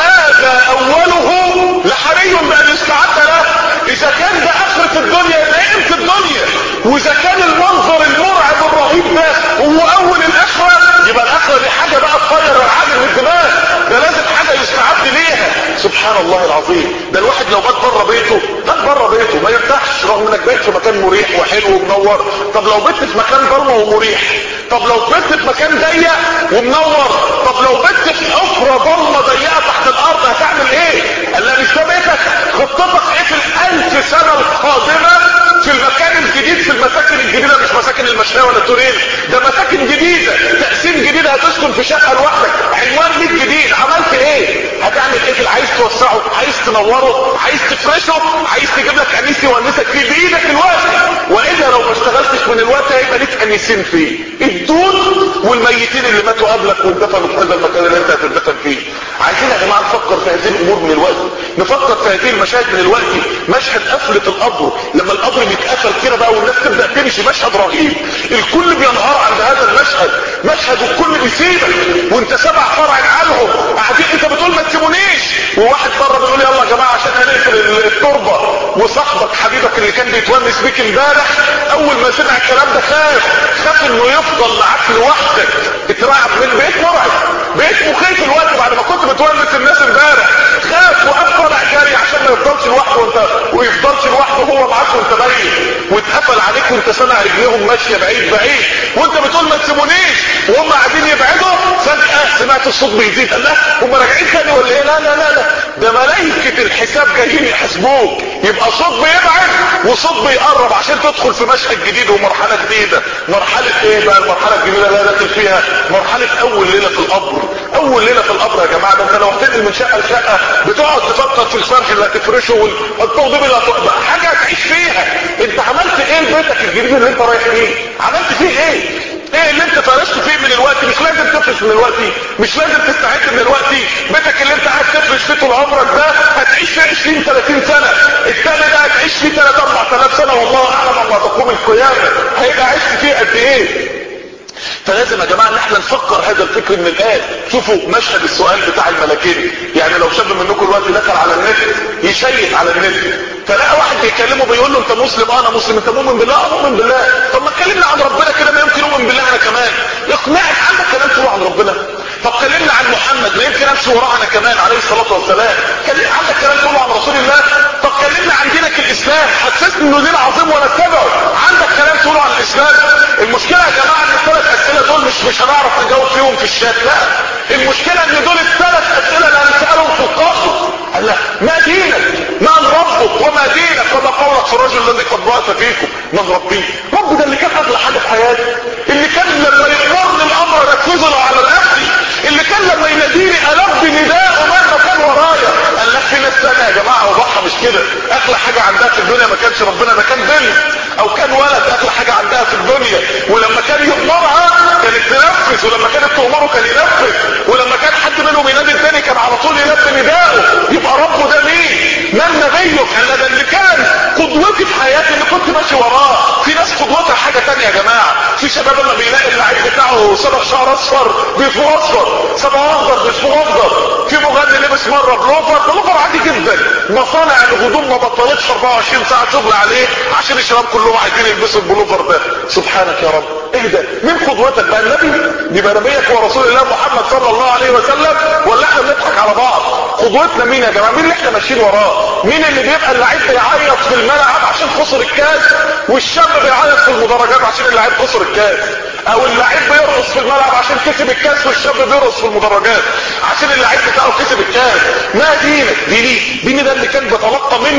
Speaker 1: هذا اوله لحري بان يستعد له. اذا كان ده اخرة الدنيا يبقى قيمة الدنيا، واذا كان المنظر المرعب الرهيب ده هو اول الاخرة يبقى الاخرة دي حاجة بقى تطير العقل من الدماغ، ده لازم حاجة يستعد ليها. سبحان الله العظيم. ده الواحد لو بات بره بيته بات بره بيته ما يرتاحش رغم انك بيت في مكان مريح وحلو ومنور. طب لو بيت في مكان ضلمه ومريح، طب لو بيت في مكان ضيق ومنور، طب لو بيت في حفره ضلمه ضيقه تحت الارض هتعمل ايه؟ قال لا مش ده بيتك، خطتك ايه في الالف سنه القادمه في المكان الجديد، في المساكن الجديده، مش مساكن المشاية ولا التورين، ده مساكن جديده، تقسيم جديد، هتسكن في شقه لوحدك، عنوان بيت جديد. عملت ايه؟ هتعمل ايه في اللي عايز توسعه، عايز تنوره، عايز تفرشه، عايز تجيب لك انيس يونسك فيه بايدك الوقت. والا لو ما اشتغلتش من الوقت هيبقى ليك انيسين فيه، الدود والميتين اللي ماتوا قبلك واندفنوا في هذا المكان اللي انت هتندفن فيه. عايزين يا جماعه نفكر في هذه الامور من الوقت، نفكر في هذه المشاهد من الوقت. مشهد قفله القبر، لما القبر بيتقفل كده بقى والناس تبدا تمشي، مشهد رهيب. الكل بينهار عند هذا المشهد، مشهد الكل بيسيبك وانت سبع فرع عنهم قاعدين، انت بتقول ما تسيبونيش، وواحد بره بيقول يلا يا جماعه عشان هنقفل التربه. وصاحبك حبيبك اللي كان بيتونس بيك امبارح اول ما سمع الكلام ده خاف، خاف انه يفضل معاك لوحدك، اترعب من بيت مرعب، بيت مخيف الوقت بعد ما كنت بتونس الناس امبارح، خاف وقف طالع جاري عشان ما يفضلش لوحده وانت ويفضلش لوحده هو معاك وانت باين، واتقفل عليك وانت سامع رجليهم ماشيه بعيد بعيد وانت بتقول ما تسيبونيش، وهم قاعدين يبعدوا. فجاه سمعت الصوت بيزيد، قال لا هم راجعين تاني ولا ايه؟ لا لا لا لا ده ملائكه الحساب جايين يحاسبوك. يبقى صوت بيبعد وصوت بيقرب عشان تدخل في مشهد جديد ومرحله جديده. مرحله ايه بقى المرحله الجديده اللي داخل فيها؟ مرحله اول ليله في القبر. اول ليله في القبر يا جماعه، ده انت لو هتنقل من شقه لشقه بتقعد تفكر في الفرش اللي هتفرشه والتوضيب اللي هتوضب، حاجه هتعيش فيها. انت عملت ايه لبيتك الجديد اللي انت رايح فيه؟ عملت فيه ايه؟ ايه اللي انت فرشت فيه من الوقت؟ مش لازم تفرش من الوقت، مش لازم تستعد من الوقت. بيتك اللي انت قاعد تفرش فيه طول عمرك ده هتعيش فيه عشرين ثلاثين سنه، الثاني ده هتعيش فيه ثلاثة أربعة آلاف سنه، والله اعلم ما تقوم القيامه هيبقى عشت فيه قد ايه. فلازم يا جماعه ان احنا نفكر هذا الفكر من الان. شوفوا مشهد السؤال بتاع الملكين، يعني لو شاب منكم دلوقتي دخل على النت يشيك على النت فلقى واحد بيكلمه بيقول له انت مسلم؟ اه انا مسلم. انت مؤمن بالله؟ اه مؤمن بالله. طب ما اتكلمنا عن ربنا كده، ما يمكن اؤمن بالله انا كمان. يقنعك عندك كلام تقوله عن ربنا. طب كلمنا عن محمد، ما يمكن امشي وراه انا كمان عليه الصلاه والسلام. كلمنا عندك كلام تقوله عن رسول الله. طب كلمنا عن دينك الاسلام، حسسني انه دين عظيم وانا اتبعه. عندك كلام تقوله عن الاسلام. المشكله يا جماعه ان الثلاث اسئله دول مش مش هنعرف نجاوب فيهم في الشات، لا المشكله ان دول الثلاث اسئله اللي هنسالهم في القبر. قال لا ما دينك؟ من ربك؟ وما دينك؟ وما قولك في الرجل الذي قد بعث فيكم؟ من ربي؟ رب ده اللي كان اغلى حاجه في حياتي، اللي كان لما يامرني الامر انفذه له على رقبتي، اللي كان لما يناديني البي نداءه مهما كان ورايا. قال لك في ناس ثانيه يا جماعه وضحها مش كده، اغلى حاجه عندها في الدنيا ما كانش ربنا، ده كان بنت او كان ولد، اغلى حاجه عندها في الدنيا. ولما كان يؤمرها كانت تنفذ، ولما كانت تؤمره كان ينفذ، ولما كان حد منهم ينادي الثاني كان على طول يلبي نداءه. يبقى ربه ده مين؟ من نبيه؟ قال ده اللي كان قدوتي في حياتي اللي كنت ماشي وراه. في ناس قدوتها حاجه ثانيه يا جماعه. في شباب لما بيلاقي اللعيب بتاعه صبغ شعر اصفر بيصبغ اصفر، صبغ اخضر بيصبغ اخضر، في مغني لبس مره بلوفر، بلوفر عادي جدا. مصانع الهدوم ما بطلتش أربعة وعشرين ساعه شغل عليه عشان الشباب كلهم عايزين يلبسوا البلوفر ده. سبحانك يا رب، ايه ده؟ مين قدوتك بقى؟ النبي؟ يبقى نبيك ورسول الله محمد صلى الله عليه وسلم، ولا احنا بنضحك على بعض؟ قدوتنا مين يا جماعه؟ مين اللي احنا ماشيين وراه؟ مين اللي بيبقى اللعيب بيعيط في الملعب عشان خسر الكاس، والشاب بيعيط في المدرجات عشان اللعيب خسر الكاس، او اللعيب بيرقص في الملعب عشان كسب الكاس والشاب بيرقص في المدرجات عشان اللعيب بتاعه كسب الكاس؟ ما دينك؟ ديني ديني ده اللي كان بتلقى منه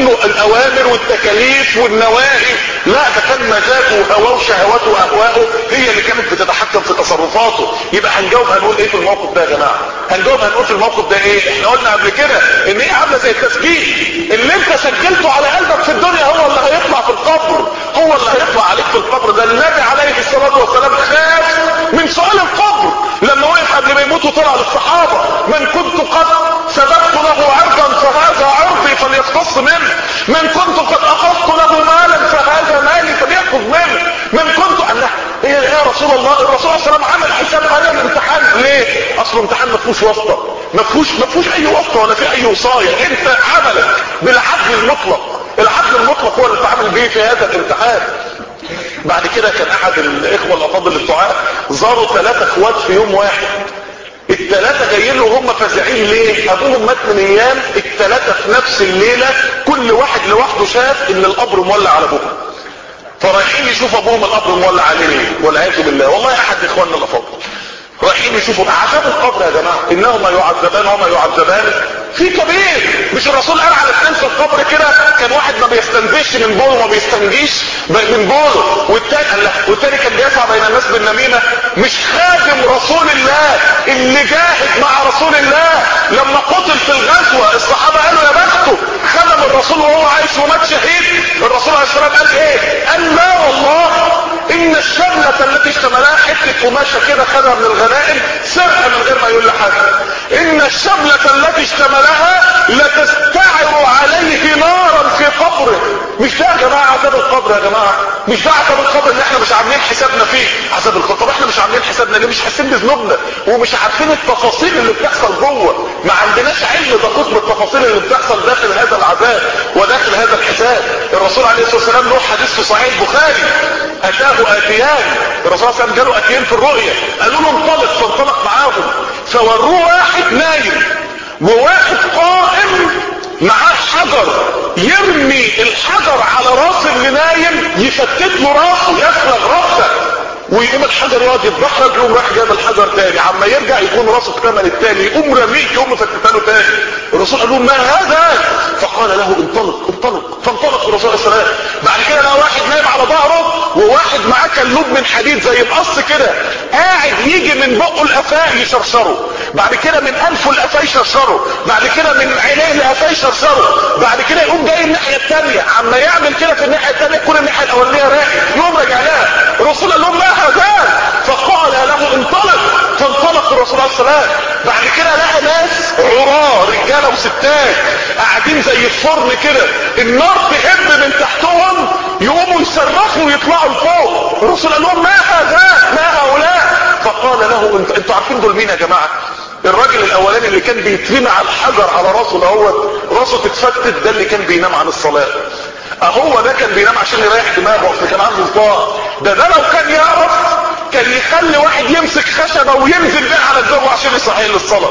Speaker 1: منه الاوامر والتكاليف والنواهي، لا ده كان مزاجه وهواه وشهواته واهواءه هي اللي كانت بتتحكم في تصرفاته. يبقى هنجاوب هنقول ايه في الموقف ده يا جماعه؟ هنجاوب هنقول في الموقف ده ايه؟ احنا قلنا قبل كده ان هي عامله زي التسجيل، اللي انت سجلته على قلبك في الدنيا هو اللي هيطلع في القبر، هو اللي هيطلع عليك في القبر. ده النبي عليه الصلاه والسلام خاف من سؤال القبر لما وقف قبل ما يموت وطلع للصحابه: من كنت قد سبقت له عرضا فهذا عرضي فليقتص منه، من كنت قد اخذت له مالا فهذا مالي فليأخذ منه، من كنت قال له ايه يا رسول الله؟ الرسول صلى الله عليه وسلم عمل حساب هذا الامتحان ليه؟ اصله امتحان ما فيهوش واسطه، ما فيهوش ما فيهوش اي واسطه ولا في اي وصايه، انت عملك بالعدل المطلق، العدل المطلق هو اللي اتعامل به في هذا الامتحان. بعد كده كان احد الاخوه الافاضل الدعاء زاروا ثلاثه اخوات في يوم واحد، الثلاثه جايين له وهم فزعين ليه؟ ابوهم مات من ايام، الثلاثه في نفس الليله كل واحد لوحده شاف ان القبر مولع على ابوهم، فرايحين يشوفوا ابوهم القبر مولع عليه ليه؟ والعياذ بالله. والله احد اخواننا الافاضل رايحين يشوفوا عذاب القبر يا جماعه، انهما يعذبان وما يعذبان في كبير. مش الرسول قال على اثنين في القبر كده؟ كان واحد ما بيستنزفش من بوله وما بيستنجيش من بوله، والتاني قال لا، والتاني كان بيسعى بين الناس بالنميمه. مش خادم رسول الله اللي جاهد مع رسول الله لما قتل في الغزوه الصحابه قالوا يا بخته خدم الرسول وهو عايش ومات شهيد؟ الرسول عليه الصلاه والسلام قال ايه؟ قال لا والله ان الشمله التي اشتملها حته قماشه كده خدها من الغنائم سرقه من غير ما يقول لحد، ان الشمله التي اشتملها لتستعر عليه نارا في قبره. مش ده يا جماعه عذاب القبر يا جماعه؟ مش ده عذاب القبر اللي احنا مش عاملين حسابنا فيه؟ عذاب القبر. طب احنا مش عاملين حسابنا ليه؟ مش حاسين بذنوبنا ومش عارفين التفاصيل اللي بتحصل جوه، ما عندناش علم دقيق بالتفاصيل اللي بتحصل داخل هذا العذاب وداخل هذا الحساب. الرسول عليه الصلاه والسلام له حديث في صحيح البخاري: اتاه اتيان، الرسول صلى الله عليه وسلم جاله اتيان في الرؤيا قالوا له انطلق، فانطلق معاهم فوروه واحد نايم وواحد قائم معاه حجر، يرمي الحجر على راس اللي نايم يفتت له راسه يفلغ راسه، ويقوم الحجر يقعد يتدحرج، يقوم راح جاب الحجر تاني، عما يرجع يكون راسه اكتمل التاني، يقوم رميه يقوم مفتتها له تاني. الرسول قال لهم ما هذا؟ فقال له انطلق انطلق، فانطلق الرسول عليه الصلاه والسلام. بعد كده لقى واحد نايم على ظهره وواحد معاه كلوب من حديد زي مقص كده قاعد يجي من بقه لقفاه يشرشره، بعد كده من انفه لقفاه يشرشره، بعد كده من عينيه لقفاه يشرشره، بعد كده يقوم جاي الناحيه الثانيه، عما يعمل كده في الناحيه الثانيه تكون الناحيه الاولانيه رايق، يقوم راجع لها. الرسول قال لهم ما هذا؟ فقال له انطلق، فانطلق الرسول عليه الصلاه والسلام. بعد كده لقى ناس عراه رجاله وستات قاعدين زي الفرن كده، النار تهب من تحتهم يقوموا يصرخوا ويطلعوا لفوق. الرسول قال لهم ما هذا؟ ما هؤلاء؟ فقال له انت انتوا عارفين دول مين يا جماعه؟ الراجل الاولاني اللي كان بيترمي على الحجر على راسه دهوت راسه تتفتت، ده اللي كان بينام عن الصلاه، اهو ده كان بينام عشان يريح دماغه اصل كان عنده صداع. ده ده لو كان يعرف كان يخلي واحد يمسك خشبه وينزل بيها على الجو عشان يصحيه للصلاه.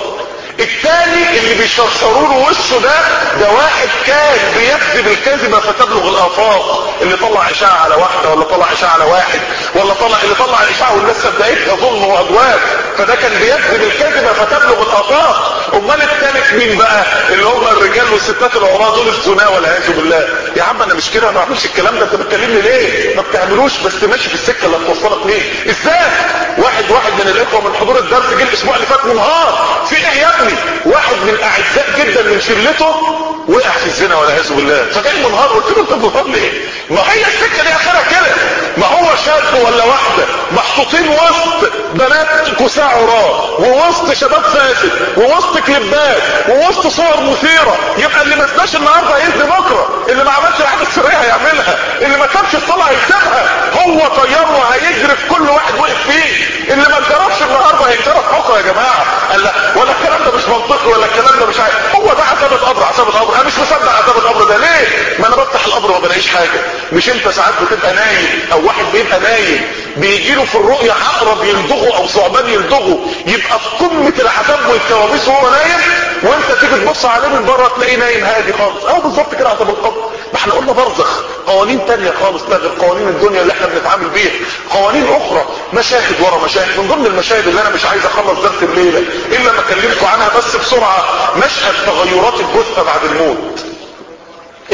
Speaker 1: الثاني اللي بيشرشروا له وشه ده ده واحد كان بيكذب الكذبه فتبلغ الافاق، اللي طلع اشاعه على واحده ولا طلع اشاعه على واحد ولا طلع اللي طلع اشاعه والناس صدقتها ظلم وعدوان، فده كان بيكذب الكذبه فتبلغ الافاق. امال الثالث مين بقى؟ اللي هم الرجال والستات العراة دول الزنا والعياذ بالله. يا عم انا مش كده، ما بعملش الكلام ده، انت بتكلمني ليه؟ ما بتعملوش بس ماشي في السكه اللي هتوصلك ليه. ازاي؟ واحد واحد من الاخوه من حضور الدرس جه الاسبوع اللي فات منهار في ايه يا ابني؟ واحد من اعزاء جدا من شلته وقع في الزنا والعياذ بالله، فجاي منهار. قلت له انت منهار ليه؟ ما هي السكه دي اخرها كده، ما هو شاب ولا واحده محطوطين وسط بنات كساع عراة ووسط شباب فاسد ووسط كليبات ووسط صور مثيره، يبقى اللي ما سماش النهارده هيزني بكره، اللي ما عملش الحاجه السريه هيعملها، اللي ما سابش الصلاه هيسيبها، هو طياره هيجري في كل واحد وقف فيه، اللي ما اتجربش النهارده هيتجرب بكره يا جماعه. قال لا ولا الكلام ده مش منطقي ولا الكلام ده مش عارف، هو ده عذاب القبر. عذاب القبر انا مش مصدق عذاب القبر ده ليه؟ ما انا بفتح القبر وما بلاقيش حاجه. مش انت ساعات بتبقى نايم او واحد بيبقى نايم بيجي له في الرؤيه عقرب يلدغه او ثعبان يلدغه يبقى في قمه العذاب والكوابيس وهو نايم، وانت تيجي تبص عليه من بره تلاقيه نايم هادي خالص. اهو بالظبط كده عذاب القبر. ما احنا قلنا برزخ قوانين تانية خالص غير قوانين الدنيا اللي احنا بنتعامل بيها، قوانين اخرى، مشاهد ورا مشاهد. من ضمن المشاهد اللي انا مش عايز اخلص درس الليله الا ما اكلمكم عنها بس بسرعه، مشهد تغيرات الجثه بعد الموت.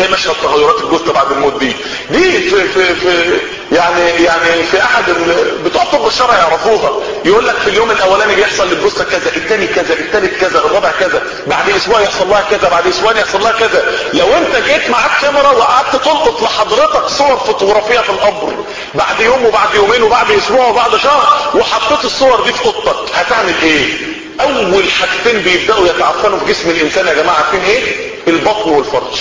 Speaker 1: مشهد تغيرات الجثه بعد الموت دي دي في في في يعني يعني في احد بتوع الطب الشرعي يعرفوها. يقول لك في اليوم الاولاني بيحصل للجثه كذا، الثاني كذا، الثالث كذا، الرابع كذا، بعد اسبوع يحصل لها كذا، بعد اسبوع يحصل لها كذا. لو انت جيت معاك كاميرا وقعدت تلقط لحضرتك صور فوتوغرافيه في القبر بعد يوم وبعد يومين وبعد اسبوع وبعد شهر، وحطيت الصور دي في اوضتك، هتعمل ايه؟ اول حاجتين بيبداوا يتعفنوا في جسم الانسان يا جماعه عارفين ايه؟ البطن والفرج.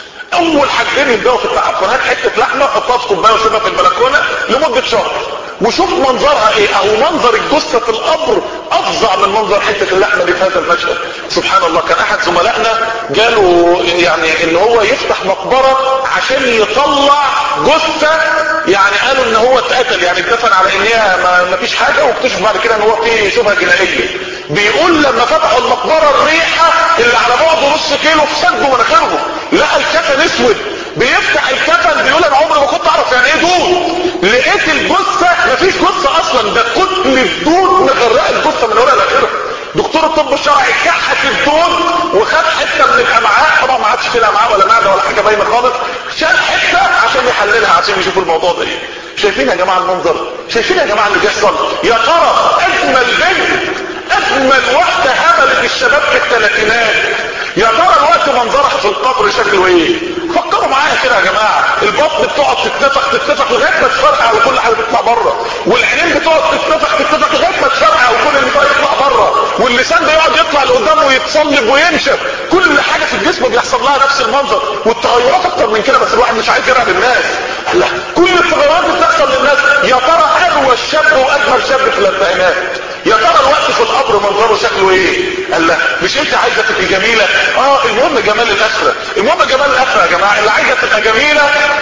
Speaker 1: اول حاجتين يبداوا في التعفن. هات حته لحمه حطها في كوبايه وسيبها في البلكونه لمده شهر وشوف منظرها ايه. اهو منظر الجثه في القبر افظع من منظر حته اللحمه دي في هذا المشهد. سبحان الله. كان احد زملائنا جاله يعني ان هو يفتح مقبره عشان يطلع جثه، يعني قالوا ان هو اتقتل، يعني اتدفن على انها ما فيش حاجه، واكتشف بعد كده ان هو فيه شبهه جنائيه. بيقول لما فتحوا المقبره الريحه اللي على بعد نص كيلو في صدره ومناخيرهم، لقى الكفن اسود. بيفتح الكفن بيقول انا عمري ما كنت اعرف يعني ايه دود. لقيت الجثه مفيش جثه اصلا، ده كتل الدود مغرقه الجثه من ورا لاخرها. دكتور الطب الشرعي كحت الدود وخد حته من الامعاء، طبعا ما عادش فيها امعاء ولا معده ولا حاجه باينه خالص، شال حته عشان يحللها عشان يشوفوا الموضوع ده ايه. شايفين يا جماعه المنظر؟ شايفين يا جماعه اللي بيحصل؟ يا ترى اجمل بنت اجمل واحده هبلت الشباب في الثلاثينات، يا ترى الوقت منظرها في القبر شكله ايه؟ فكروا معايا كده يا جماعه. البطن بتقعد تتنفخ تتنفخ لغايه ما تفرقع وكل حاجه تطلع بره، والعينين بتقعد تتنفخ تتنفخ لغايه ما تفرقع وكل اللي فيها يطلع بره، واللسان بيقعد يطلع لقدام ويتصلب وينشف. كل حاجه في الجسم بيحصل لها نفس المنظر، والتغيرات اكتر من كده، بس الواحد مش عايز يرعب الناس. لا، كل التغيرات بتحصل للناس. يا ترى اروى شاب واجمل شاب في الاربعينات، يا ترى الوقت في القبر منظره شكله ايه؟ قال لا مش انت عايزه تبقي جميله؟ اه المهم جمال الاخره. المهم جمال الاخره يا جماعه. اللي عايزه تبقى جميله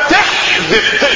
Speaker 1: تحذف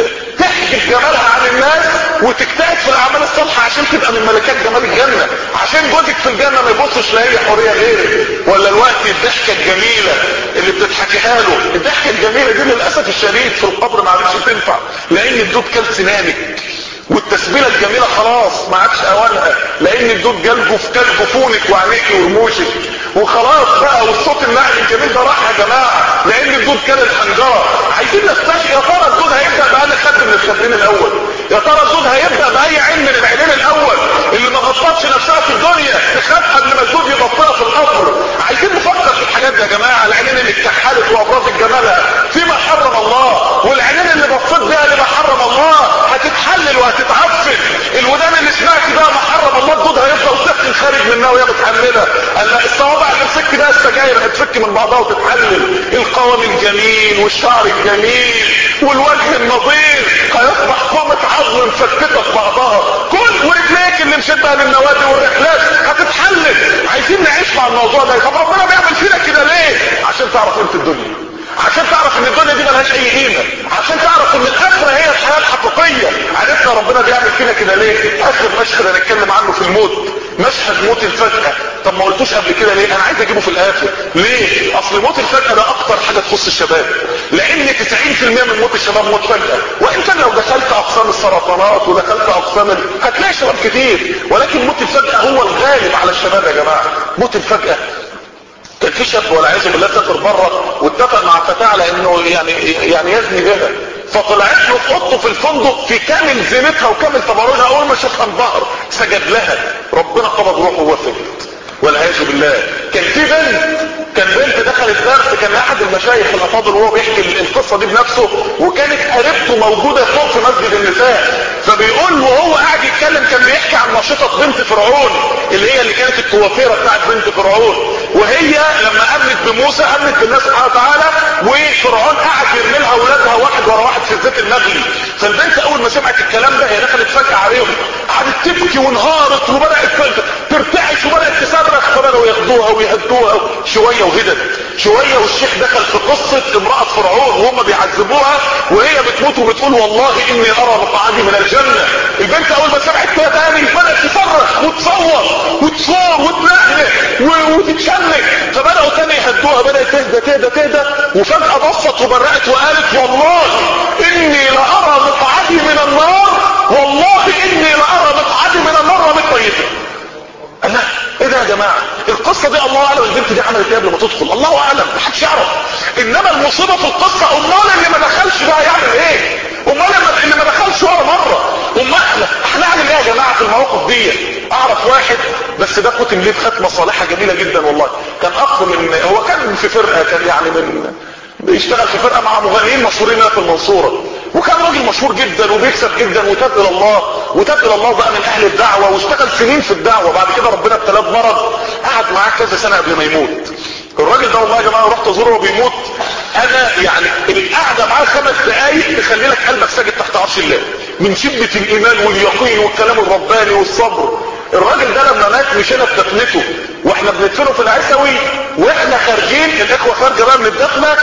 Speaker 1: تحجب جمالها عن الناس وتجتهد في الاعمال الصالحه عشان تبقى من ملكات جمال الجنه، عشان جوزك في الجنه ما يبصش لا هي حوريه غيرك ولا الوقت الضحكه الجميله اللي بتضحكيها له. الضحكه الجميله دي للاسف الشديد في القبر ما عادش تنفع، لان الدود كل سنانك، والتسبيله الجميله خلاص ما عادش اوانها، لان الدود جلجه في كل جفونك وعينيك ورموشك وخلاص بقى. والصوت الناعم الجميل ده راح يا جماعه، لان الدود كان الحنجره. عايزين نستشفي. يا ترى الدود هيبدا بأي خد من الخدين الاول؟ يا ترى الدود هيبدا باي عين من العينين الاول اللي ما غطتش نفسها في الدنيا تخاف قبل ما الدود يغطيها في القبر؟ عايزين نفكر في الحاجات دي يا جماعه. العينين اللي اتكحلت وابرزت جمالها فيما حرم الله، والعينين اللي بصيت بها لما حرم الله هتتحلل وهتتعفن. الودان اللي سمعت بها ما حرم الله الدود هيفضل تخن خارج منها وهي متحلله. الصوابع اللي مسكت بها السجاير هتفك من بعضها وتتحلل. القوام الجميل والشعر الجميل والوجه النظير هيصبح قومة عظم مفتته في بعضها. كل ورجليك اللي مشدها للنوادي والرحلات هتتحلل. عايزين نعيش مع الموضوع ده. طب ربنا بيعمل فينا كده ليه؟ عشان تعرف قيمه الدنيا، عشان تعرف ان الدنيا دي ملهاش اي قيمه، عشان تعرف ان الاخره هي الحياه الحقيقيه. عرفنا ربنا بيعمل فينا كده ليه؟ اخر مشهد هنتكلم عنه في الموت، مشهد موت الفجأة. طب ما قلتوش قبل كده ليه؟ انا عايز اجيبه في الاخر. ليه؟ اصل موت الفجأة ده اكتر حاجه تخص الشباب، لان تسعين في المية من موت الشباب موت فجأة. وان كان لو دخلت اقسام السرطانات ودخلت اقسام ال... هتلاقي شباب كتير، ولكن موت الفجأة هو الغالب على الشباب يا جماعه. موت الفجأة. كان في شاب والعياذ بالله سافر بره واتفق مع فتاه على انه يعني يعني يزني بها، فطلعت له في اوضته في الفندق في كامل زينتها وكامل تبرجها. اول ما شافها انبهر، سجد لها، ربنا قبض روحه ووفت والعياذ بالله. كان في بنت كان بنت دخلت درس، كان احد المشايخ الافاضل وهو بيحكي القصه دي بنفسه، وكانت قريبته موجوده فوق في مسجد النساء. فبيقول وهو قاعد يتكلم كان بيحكي عن نشطه بنت فرعون اللي هي اللي كانت الكوافيره بتاعت بنت فرعون، وهي لما امنت بموسى امنت بالله سبحانه وتعالى، وفرعون قاعد يرمي لها اولادها واحد ورا واحد في الزيت المغلي. فالبنت اول ما سمعت الكلام ده هي دخلت فجاه عليهم، قعدت تبكي وانهارت وبدات ترتعش وبدات تصرخ، فبداوا ياخدوها ويهدوها شويه وهدت شويه. والشيخ دخل في قصه امراه فرعون وهم بيعذبوها وهي بتموت وبتقول والله اني ارى مقعدي من الجنه. البنت اول ما سمعت كده تاني بدات تصرخ وتصوت وتصور وتنهنه وتتشنج، فبداوا تاني يهدوها، بدات تهدى تهدى تهدى، وفجاه بصت وبرقت وقالت والله اني لارى مقعدي من النار، والله اني لارى مقعدي من النار ومن طيبه. لا ايه ده يا جماعه؟ القصه دي الله اعلم البنت دي عملت ايه قبل ما تدخل، الله اعلم، محدش يعرف. انما المصيبه في القصه ختم ليه بختمه صالحه جميله جدا والله. كان اخ من هو كان في فرقه، كان يعني من بيشتغل في فرقه مع مغنيين مشهورين في المنصوره، وكان راجل مشهور جدا وبيكسب جدا وتاب الى الله وتاب الى الله بقى من اهل الدعوه واشتغل سنين في الدعوه. بعد كده ربنا ابتلاه بمرض، قعد معاه كذا سنه قبل ما يموت. الراجل ده والله يا جماعه رحت ازوره وهو بيموت، انا يعني القعده معاه خمس دقايق تخلي لك قلبك ساجد تحت عرش الله من شده الايمان واليقين والكلام الرباني والصبر. الراجل ده لما مات مشينا في دفنته واحنا بندفنه في العسوي، واحنا خارجين الاخوه خارجه بقى من الدفنه،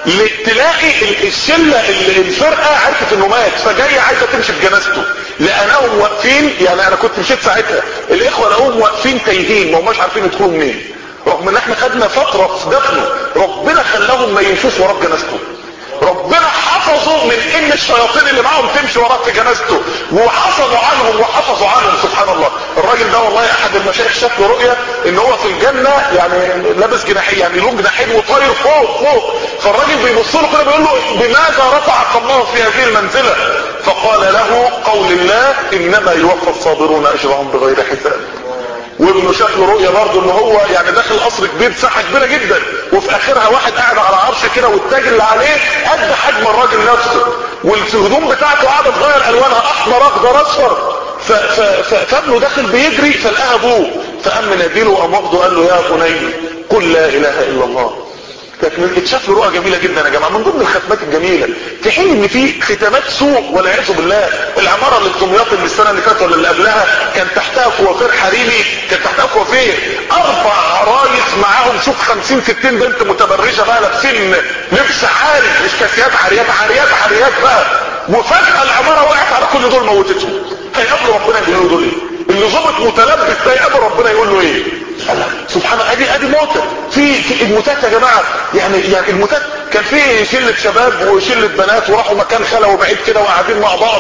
Speaker 1: تلاقي الشله الفرقه عرفت انه مات فجايه عايزه تمشي بجنازته، لقناهم واقفين. يعني انا كنت مشيت ساعتها، الاخوه لقوهم واقفين تايهين ما هماش عارفين يدخلوا منين، رغم ان احنا خدنا فتره في دفنه. ربنا خلاهم ما يمشوش وراه بجنازته، ربنا حفظوا من ان الشياطين اللي معاهم تمشي وراه في جنازته، وحفظوا عنهم وحفظوا عنهم سبحان الله. الراجل ده والله احد المشايخ شاف له رؤيه ان هو في الجنه يعني لابس جناحين، يعني له جناحين وطاير فوق فوق. فالراجل بيبص له كده بيقول له بماذا رفعك الله في هذه المنزله؟ فقال له قول الله انما يوفى الصابرون اجرهم بغير حساب. وابنه شاف له رؤيه برضه ان هو يعني داخل قصر كبير ساحه كبيره جدا، وفي اخرها واحد قاعد على عرش كده والتاج اللي عليه قد حجم الراجل نفسه، والهدوم بتاعته قاعده تغير الوانها احمر اخضر اصفر. فابنه داخل بيجري فلقاها ابوه، فقام مناديله وقام واخده قال له يا بني قل لا اله الا الله. كانت اتشاف له رؤى جميله جدا يا جماعه، من ضمن الختمات الجميله في حين ان في ختمات سوء والعياذ بالله. العماره اللي في دمياط اللي السنه اللي فاتت ولا اللي قبلها كان تحتها كوافير حريمي، كان تحتها كوافير اربع عرايس معاهم شوف خمسين ستين بنت متبرجه بقى لابسين لبس عاري، مش كاسيات عاريات عاريات عاريات بقى، وفجاه العماره وقعت على كل دول موتتهم. هيقابلوا ربنا يقولوا دول ايه؟ اللي ظبط متلبس ده يقابل ربنا يقول له ايه؟ سبحان الله. ادي ادي موتة في, في الموتات يا جماعه. يعني يعني الموتات كان في شله شباب وشله بنات وراحوا مكان خلا وبعيد كده وقاعدين مع بعض،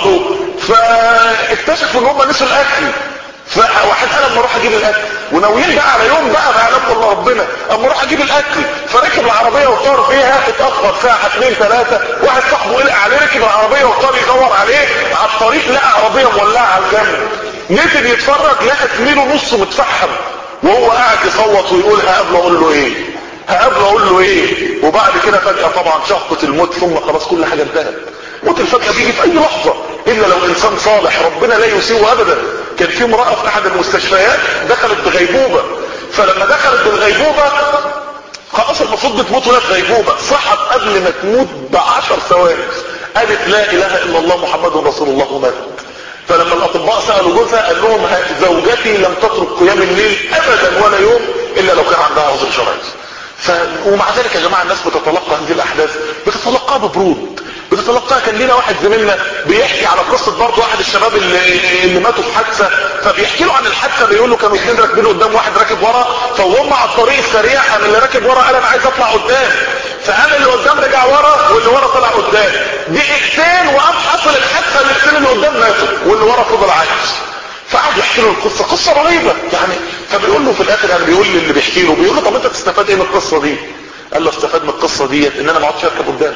Speaker 1: فاكتشفوا ان هم نسوا الاكل. فواحد قال اما اروح اجيب الاكل، وناويين بقى على يوم بقى ما يعلم الله ربنا، اما اروح اجيب الاكل. فركب العربيه وطار فيها، اتاخر ساعه اثنين ثلاثه، واحد صاحبه قلق عليه ركب العربيه وطار يدور عليه على الطريق، لقى عربيه مولعه على الجنب، نزل يتفرج لقى زميله نصه متفحم وهو قاعد يصوت ويقول هقابله اقول له ايه؟ هقابله اقول له ايه؟ وبعد كده فجاه طبعا شقه الموت، ثم خلاص كل حاجه انتهت. موت الفجأة بيجي في اي لحظة الا لو انسان صالح ربنا لا يسيء ابدا. كان في امرأة في احد المستشفيات دخلت بغيبوبة، فلما دخلت بالغيبوبة خلاص المفروض بتموت وهي في غيبوبة، صحت قبل ما تموت بعشر ثواني قالت لا اله الا الله محمد رسول الله وماتت. فلما الاطباء سألوا جوزها قال لهم زوجتي لم تترك قيام الليل ابدا ولا يوم الا لو كان عندها عذر شرعي. ف... ومع ذلك يا جماعة الناس بتتلقى هذه الاحداث بتتلقاها ببرود، بتتلقاها. كان لنا واحد زميلنا بيحكي على قصة برضه واحد الشباب اللي, اللي ماتوا في حادثة، فبيحكي له عن الحادثة، بيقول له كانوا اثنين راكبين قدام واحد راكب ورا، فوهم على الطريق السريع قام اللي راكب ورا قال انا عايز اطلع قدام، فقام اللي قدام رجع ورا واللي ورا طلع قدام، دقيقتين وقام حصل الحادثة الاثنين اللي قدام ماتوا واللي ورا فضل عايش. فقعد يحكي له القصة، قصة رهيبة يعني. فبيقول له في الاخر يعني بيقول لي اللي بيحكي له بيقول له طب انت تستفاد ايه من القصة دي؟ قال له استفاد من القصة ديت ان انا ما اقعدش اركب قدام.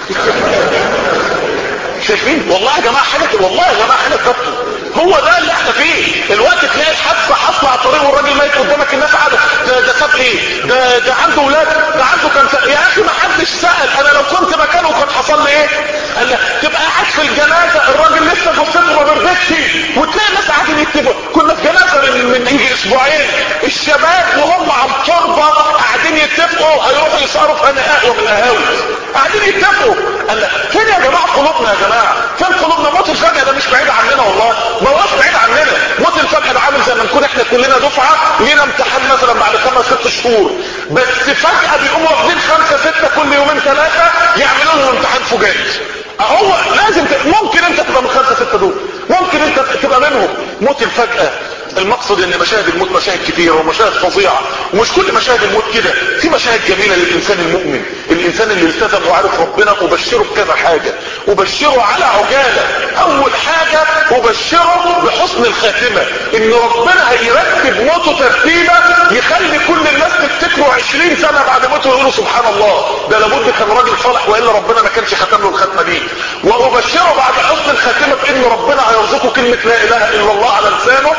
Speaker 1: شايفين والله يا جماعه حاجه، والله يا جماعه حاجه تبكي. هو ده اللي احنا فيه الوقت، تلاقي الحادثه حاصله على الطريق والراجل ميت قدامك، الناس قاعده ده ده ساب ايه؟ ده ده عنده اولاد، ده عنده كام سنه؟ يا اخي ما حدش سال انا لو كنت مكانه كان حصل لي ايه؟ قال لك تبقى قاعد في الجنازه الراجل لسه جثته ما بردتش، وتلاقي ناس قاعدين يكتبوا. كنا في جنازه من من يجي اسبوعين، الشباب وهم على التربه قاعدين يتفقوا هيروحوا يسهروا في انا قهوه من القهاوي، قاعدين يتفقوا. قال لك فين يا جماعه قلوبنا يا جماعه؟ فين قلوبنا؟ موت الفجأة ده مش بعيد عننا والله، ما هوش بعيد عننا. موت الفجأة ده عامل زي ما نكون احنا كلنا دفعه لينا امتحان مثلا بعد خمس ست شهور، بس فجأة بيقوموا واخدين خمسه سته كل يومين ثلاثه يعملوا لهم امتحان فجائي. هو لازم ت... ممكن انت تبقى من خمسه سته دول، ممكن انت تبقى منهم. موت الفجأة المقصد ان مشاهد الموت مشاهد كتيرة ومشاهد فظيعة، ومش كل مشاهد الموت كده، في مشاهد جميلة للانسان المؤمن، الانسان اللي التزم وعرف ربنا. وبشره بكذا حاجة، وبشره على عجالة. اول حاجة وبشره بحسن الخاتمة، ان ربنا هيرتب موته ترتيبة يخلي كل الناس تفتكره عشرين سنة بعد موته ويقولوا سبحان الله ده لابد كان راجل صالح والا ربنا ما كانش ختم له الختمة دي. وابشره بعد حسن الخاتمة بان ربنا هيرزقه كلمة لا اله الا الله على لسانه عند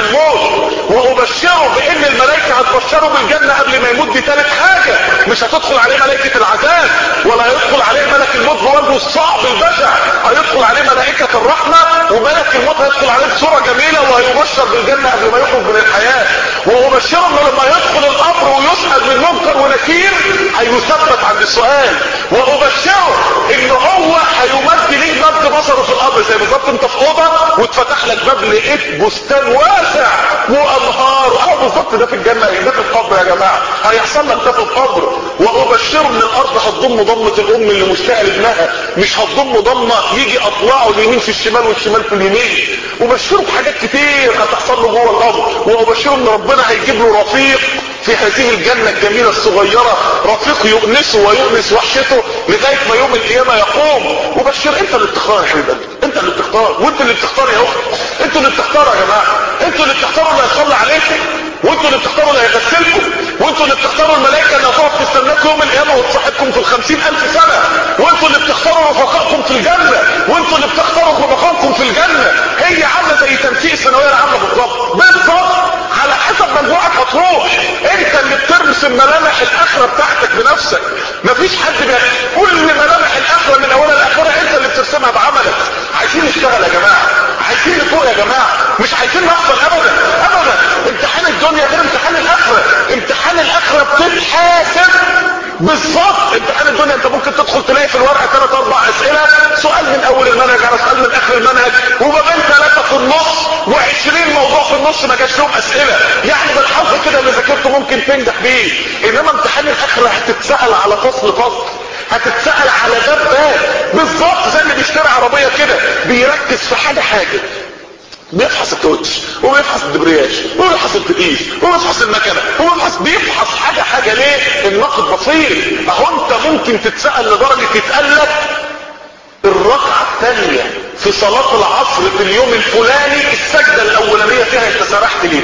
Speaker 1: الموت، وابشره بان الملائكة هتبشره بالجنة قبل ما يموت. دي ثالث حاجة، مش هتدخل عليه ملائكة العذاب ولا هيدخل عليه ملك الموت بوجهه الصعب البشع، هيدخل عليه ملائكة الرحمة، وملك الموت هيدخل عليه بصورة جميلة وهيبشر بالجنة قبل ما يخرج من الحياة. وابشره انه لما يدخل القبر ويسأل من منكر ونكير هيثبت عند السؤال. وابشره ان هو هيمد ليه مد بصره في القبر، زي بالظبط انت في اوضه واتفتح لك باب لقيت بستان واسع وانهار، اه بالظبط ده في الجنه، ده في القبر يا جماعه، هيحصل لك ده في القبر. وابشره ان الارض هتضم ضمه الام اللي مشتاقه لابنها، مش هتضم ضمه يجي اطلعه اليمين في الشمال والشمال في اليمين. وبشره بحاجات كتير هتحصل له جوه القبر. وابشره ان ربنا هيجيب له رفيق في هذه الجنة الجميلة الصغيرة، رفيق يؤنسه ويؤنس وحشته لغاية ما يوم القيامة يقوم. وبشر انت اللي بتختار يا حبيبي، انت اللي بتختار، وانت اللي بتختار يا اخت، انتوا اللي بتختاروا يا جماعة، انتوا اللي بتختاروا اللي هيصلي عليكم، وانتوا اللي بتختاروا اللي هيغسلكم، وانتوا اللي بتختاروا الملائكة اللي هتقف تستناكم يوم القيامة وتصاحبكم في الخمسين الف سنة، وانتوا اللي بتختاروا رفقائكم في الجنة، وانتوا اللي بتختاروا رفقائكم في الجنة. هي عاملة زي تنسيق الثانوية العامة بالظبط، بالظبط على حسب مجموعك هتروح، انت اللي بترسم ملامح الاخره بتاعتك بنفسك. مفيش حد بقى كل ملامح الاخره من اولها لاخرها انت اللي بترسمها بعملك. عايزين نشتغل يا جماعه، عايزين نفوق يا جماعه، مش عايزين نحصل ابدا ابدا. امتحان الدنيا غير امتحان الاخره، امتحان الاخره بتتحاسب بالظبط. امتحان الدنيا انت ممكن تدخل تلاقي في الورقه ثلاث اربع اسئله، سؤال من اول المنهج على سؤال من اخر المنهج، وما بين ثلاثه في النص وعشرين موضوع في النص ما جاش لهم اسئله. يعني بالحظ كده اللي ذاكرته ممكن تنجح بيه. انما امتحان الاخره هتتسال على فصل فصل، هتتسال على باب باب بالظبط، زي اللي بيشتري عربيه كده بيركز في حاجه حاجه، بيفحص الكاوتش وبيفحص الدبرياج وبيفحص التكييف وبيفحص المكنه وبيفحص بيفحص حاجه حاجه. ليه؟ النقد بسيط. اهو انت ممكن تتسال لدرجه يتقال لك الركعه الثانيه في صلاه العصر في اليوم الفلاني السجده الاولانيه فيها انت سرحت ليه؟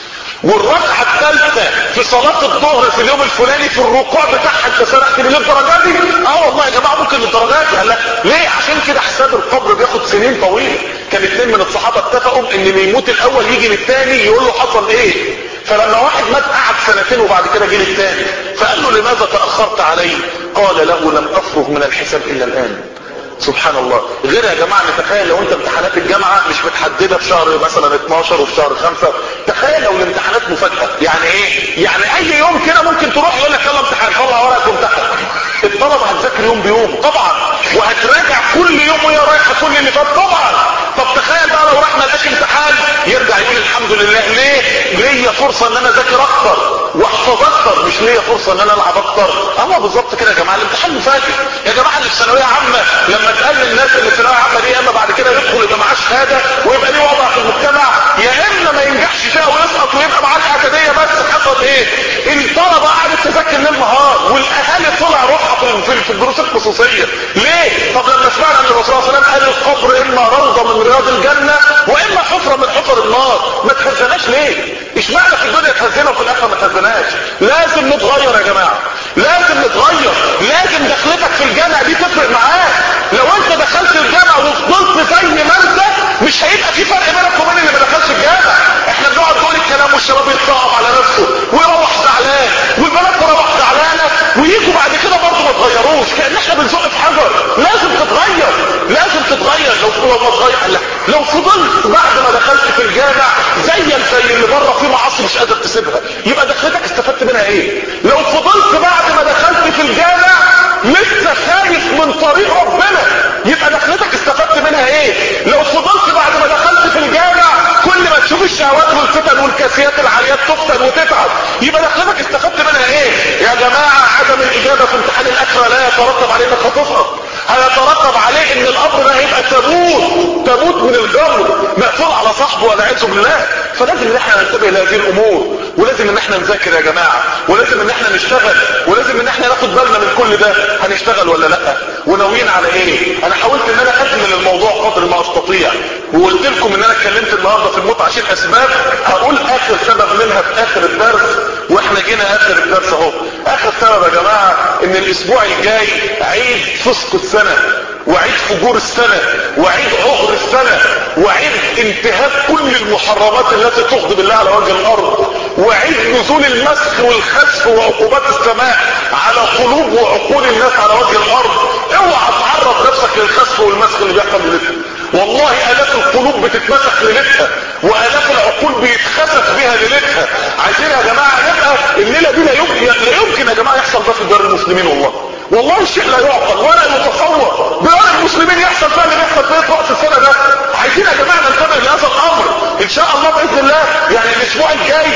Speaker 1: والركعه الثالثه في صلاه الظهر في اليوم الفلاني في الركوع بتاعها انت سرحت ليه للدرجه دي؟ اه والله يا جماعه ممكن للدرجات دي. لا ليه؟ عشان كده حساب القبر بياخد سنين طويله. كان اثنين من الصحابه اتفقوا ان اللي يموت الاول يجي للثاني يقول له حصل ايه. فلما واحد مات قعد سنتين وبعد كده جه للثاني، فقال له لماذا تاخرت علي؟ قال له لم افرغ من الحساب الا الان. سبحان الله. غير يا جماعه نتخيل لو انت امتحانات الجامعه مش متحدده في شهر مثلا اتناشر وفي شهر خمسة، تخيل لو الامتحانات مفاجاه. يعني ايه؟ يعني اي يوم كده ممكن تروح يقول لك يلا امتحان، طلع ورقك وامتحن. الطلبه هتذاكر يوم بيوم طبعا، وهتراجع كل يوم وهي رايحه كل اللي فات طبعا. طب تخيل بقى لو راح ما لقاش امتحان يرجع يقول الحمد لله، ليه؟ ليا فرصه ان انا اذاكر اكتر واحفظ اكتر، مش ليا فرصه ان انا العب اكتر. اما بالظبط كده يا جماعه الامتحان مفاجئ. يا جماعه اللي في ثانويه عامه لما تقال للناس اللي في ثانويه عامه دي اما بعد كده يدخل يبقى معاه شهاده ويبقى ليه وضع في المجتمع، يا اما ما ينجحش فيها ويسقط ويبقى معاه الاعداديه. بس حصل ايه؟ الطلبه قعدت تذاكر ليل نهار والاهالي طلع روحها في في الدروس الخصوصيه. ليه؟ طب لما سمعنا ان الرسول صلى الله عليه وسلم قال القبر اما روضه من رياض الجنه واما حفره من حفر النار، ما تهزناش ليه؟ اشمعنى في الدنيا تهزنا وفي الاخره ما تهزناش؟ لازم نتغير يا جماعه، لازم نتغير، لازم دخلتك في الجامعه دي تفرق معاك. لو انت دخلت الجامعه وفضلت زي ما انت مش هيبقى في فرق بينك وبين اللي ما دخلش الجامعه. احنا بنقعد نقول الكلام والشباب يتصعب على نفسه ويروح زعلان والبنات تروح زعلانه ويجوا بعد كده برضه ما تغيروش، كان احنا بنزق في حجر. لازم تتغير، لازم تتغير. لو لو ما تغير، لو فضلت بعد ما دخلت في الجامع زيك زي اللي بره في معاصي مش قادر تسيبها، يبقى دخلتك استفدت منها ايه؟ لو فضلت بعد ما دخلت في الجامع لسه خايف من طريق ربنا، يبقى دخلتك استفدت منها ايه؟ لو فضلت بعد ما دخلت في الجامع كل ما تشوف الشهوات والفتن والكاسيات العاليات تفتن وتتعب، يبقى دخلتك استفدت منها ايه؟ يا جماعه عدم الاجابه في امتحان الاخره لا يترتب عليه انك هتسقط، هيترتب عليه ان الامر ده هيبقى تابوت، تابوت من الجمر مقفول على صاحبه والعياذ بالله. فلازم ان احنا ننتبه لهذه الامور، ولازم ان احنا نذاكر يا جماعه، ولازم ان احنا نشتغل، ولازم ان احنا ناخد بالنا من كل ده. هنشتغل ولا لا؟ وناويين على ايه؟ انا حاولت ان انا اكمل الموضوع قدر ما استطيع، وقلت لكم ان انا اتكلمت النهارده في الموت عشان اسباب، هقول اخر سبب منها في اخر الدرس، واحنا جينا اخر الدرس اهو. اخر سبب يا جماعه ان الاسبوع الجاي عيد فسق السنه، وعيد فجور السنة، وعيد عهر السنة، وعيد انتهاك كل المحرمات التي تغضب الله على وجه الارض، وعيد نزول المسخ والخسف وعقوبات السماء على قلوب وعقول الناس على وجه الارض. اوعى تعرض نفسك للخسف والمسخ اللي بيحصل ليلتها. والله الاف القلوب بتتمسخ ليلتها، والاف العقول بيتخسف بها ليلتها. عايزين يا جماعه نبقى الليله دي لا يمكن لا يمكن يا جماعه يحصل ده في دار المسلمين. والله والله الشيء لا يعقل ولا يتصور دار المسلمين يحصل فيها اللي بيحصل فيها وقت السنه ده. عايزين يا جماعه ننتبه لهذا الامر ان شاء الله باذن الله. يعني الاسبوع الجاي،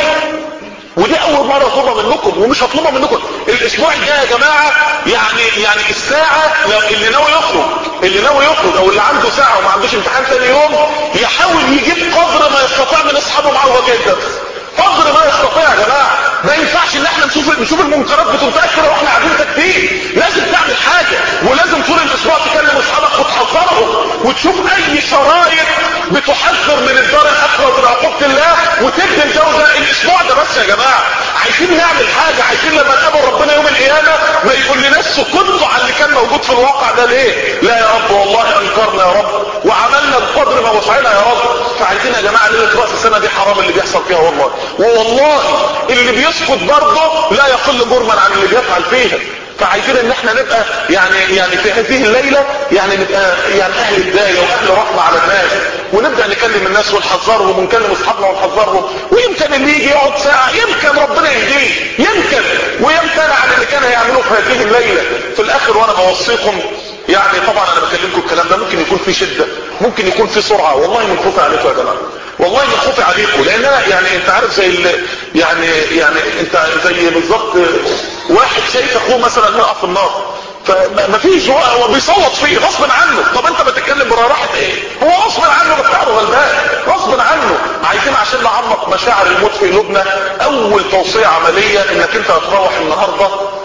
Speaker 1: ودي اول مره اطلبها منكم ومش هطلبها منكم، الاسبوع الجاي يا جماعه يعني يعني الساعه اللي ناوي يخرج اللي ناوي يخرج او اللي عنده ساعه وما عندوش امتحان ثاني يوم يحاول يجيب قدر ما يستطيع من اصحابه معاه وهو جاي الدرس. قدر ما يستطيع يا جماعه. ما ينفعش ان احنا نشوف نشوف المنكرات بتنتشر واحنا قاعدين ساكتين. لازم تعمل حاجه، ولازم طول الاسبوع تكلم اصحابك وتحذرهم وتشوف اي شرايط بتحذر من الدار الاخره ومن عقوبه الله وتدي الجوزه الاسبوع ده بس يا جماعه. عايزين نعمل حاجه، عايزين لما نقابل ربنا يوم القيامه ما يقول لناس سكتوا على اللي كان موجود في الواقع ده ليه؟ لا يا رب والله انكرنا يا رب وعملنا بقدر ما وسعنا يا رب. فعايزين يا جماعه ليله راس السنه دي حرام اللي بيحصل فيها والله. والله اللي بيسكت برضه لا يقل جرما عن اللي بيفعل فيها. فعايزين ان احنا نبقى يعني يعني في هذه الليله يعني نبقى يعني اهل هدايه واهل رحمه على الناس، ونبدا نكلم الناس ونحذرهم ونكلم اصحابنا ونحذرهم. ويمكن اللي يجي يقعد ساعه يمكن ربنا يهديه يمكن ويمتنع عن اللي كان هيعمله في هذه الليله. في الاخر وانا بوصيكم يعني طبعا انا بكلمكم الكلام ده ممكن يكون في شده ممكن يكون في سرعه، والله من خوفي عليكم يا جماعه والله من خوفي عليكم. لان انا يعني انت عارف زي يعني يعني انت زي بالظبط واحد شايف اخوه مثلا يقع في النار فما فيش هو بيصوت فيه غصب عنه. طب انت بتتكلم براحه ايه؟ هو غصب عنه بتاعه غلبان غصب عنه. عايزين عشان نعمق مشاعر الموت في قلوبنا اول توصيه عمليه انك انت هتروح النهارده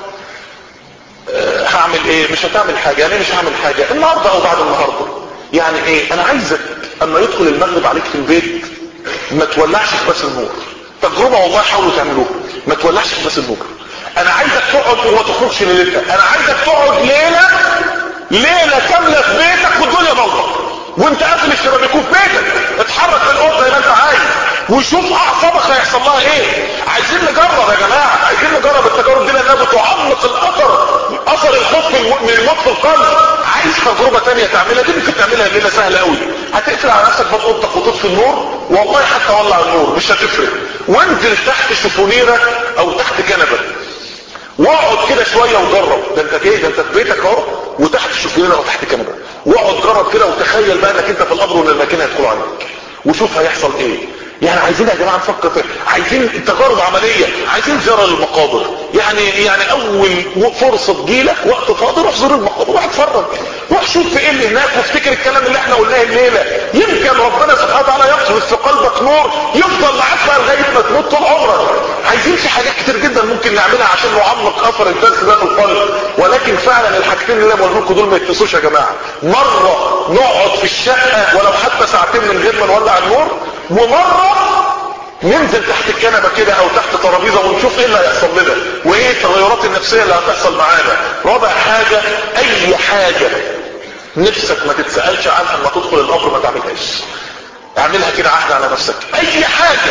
Speaker 1: أه هعمل ايه؟ مش هتعمل حاجه. يعني مش هعمل حاجه النهارده او بعد النهارده. يعني ايه؟ انا عايزك اما يدخل المغرب عليك في البيت ما تولعش في بس النور. تجربه والله حاولوا تعملوها. ما تولعش في بس النور. انا عايزك تقعد وما تخرجش ليلتها. انا عايزك تقعد ليله ليله كامله في بيتك والدنيا ضلمه وانت قافل الشبابيك في بيتك. اتحرك في الاوضه زي ما انت عايز وشوف اعصابك هيحصل لها ايه. عايزين نجرب يا جماعه، عايزين نجرب التجارب دي لانها بتعمق الاثر اثر الخوف من الموت في القلب. عايز تجربه ثانيه تعملها دي ممكن تعملها الليله سهله قوي. هتقفل على نفسك باب اوضتك وتطفي النور والله حتى ولع النور مش هتفرق. وانزل تحت شفونيره او تحت كنبه واقعد كده شويه وجرب. ده انت ايه؟ ده انت في بيتك اهو وتحت شفونيره او تحت كنبه. واقعد جرب كده وتخيل بقى انك انت في القبر وان الماكينه هتدخل عليك وشوف هيحصل ايه. يعني عايزين يا جماعه نفكر في عايزين تجارب عمليه. عايزين زياره للمقابر. يعني يعني اول فرصه تجيلك وقت فاضي روح زور المقابر روح اتفرج روح شوف في ايه اللي هناك وافتكر الكلام اللي احنا قلناه الليله. يمكن ربنا سبحانه وتعالى يقذف في قلبك نور يفضل معاك بقى لغايه ما تموت طول عمرك. عايزين في حاجات كتير جدا ممكن نعملها عشان نعمق اثر الدرس ده في القلب. ولكن فعلا الحاجتين اللي انا بقول لكم دول ما يتنسوش يا جماعه. مره نقعد في الشقه ولو حتى ساعتين من غير ما نولع النور، ومره ننزل تحت الكنبه كده او تحت ترابيزه ونشوف ايه اللي هيحصل لنا وايه التغيرات النفسيه اللي هتحصل معانا. رابع حاجه اي حاجه نفسك ما تتسالش عنها لما تدخل القبر ما تعملهاش. اعملها كده عهد على نفسك. اي حاجه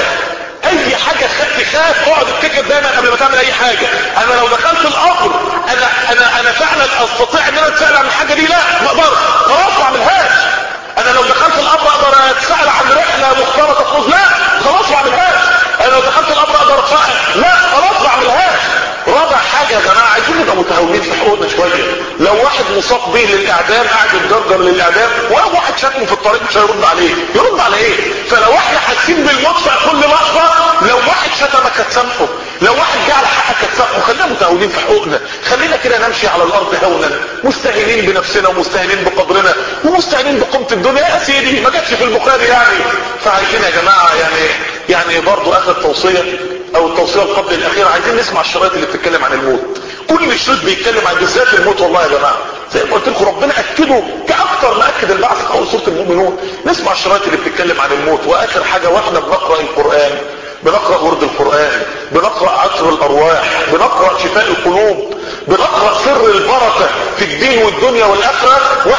Speaker 1: اي حاجه تخاف اقعد افتكر دايما قبل ما تعمل اي حاجه انا لو دخلت القبر انا انا انا فعلا استطيع ان انا اتسال عن الحاجه دي؟ لا ما اقدرش خلاص ما اعملهاش. انا لو دخلت القبر اقدر اتسال عن رحله مختلطه تفوز؟ لا خلاص ما اعملهاش. انا لو دخلت القبر اقدر اتسال؟ لا خلاص ما اعملهاش. رابع حاجه يا جماعه عايزين نبقى متهاونين في حقوقنا شويه. لو واحد مصاب به للاعدام قاعد يتجرجر للاعدام ولو واحد شتمه في الطريق مش هيرد عليه. يرد على ايه؟ فلو احنا حاسين بالموت في كل لحظه لو واحد شتمك هتسامحه لو واحد جه على حقك هتسامحه. خلينا متهاونين في حقوقنا. خلينا كده نمشي على الارض هونا مستهينين بنفسنا ومستهينين بقدرنا ومستهينين بقيمه الدنيا. يا سيدي ما جاتش في البخاري يعني. فعايزين يا جماعه يعني يعني برضو اخر توصيه او التوصيه القبل الاخيره عايزين نسمع الشرايط اللي بتتكلم عن الموت. كل شريط بيتكلم عن بالذات الموت. والله يا جماعه زي ما قلت لكم ربنا اكده كاكثر ما اكد البعث في اول سوره المؤمنون. نسمع الشرايط اللي بتتكلم عن الموت. واخر حاجه واحنا بنقرا القران بنقرا ورد القران بنقرا عطر الارواح بنقرا شفاء القلوب بنقرا سر البركه في الدين والدنيا والاخره واحنا بنقرا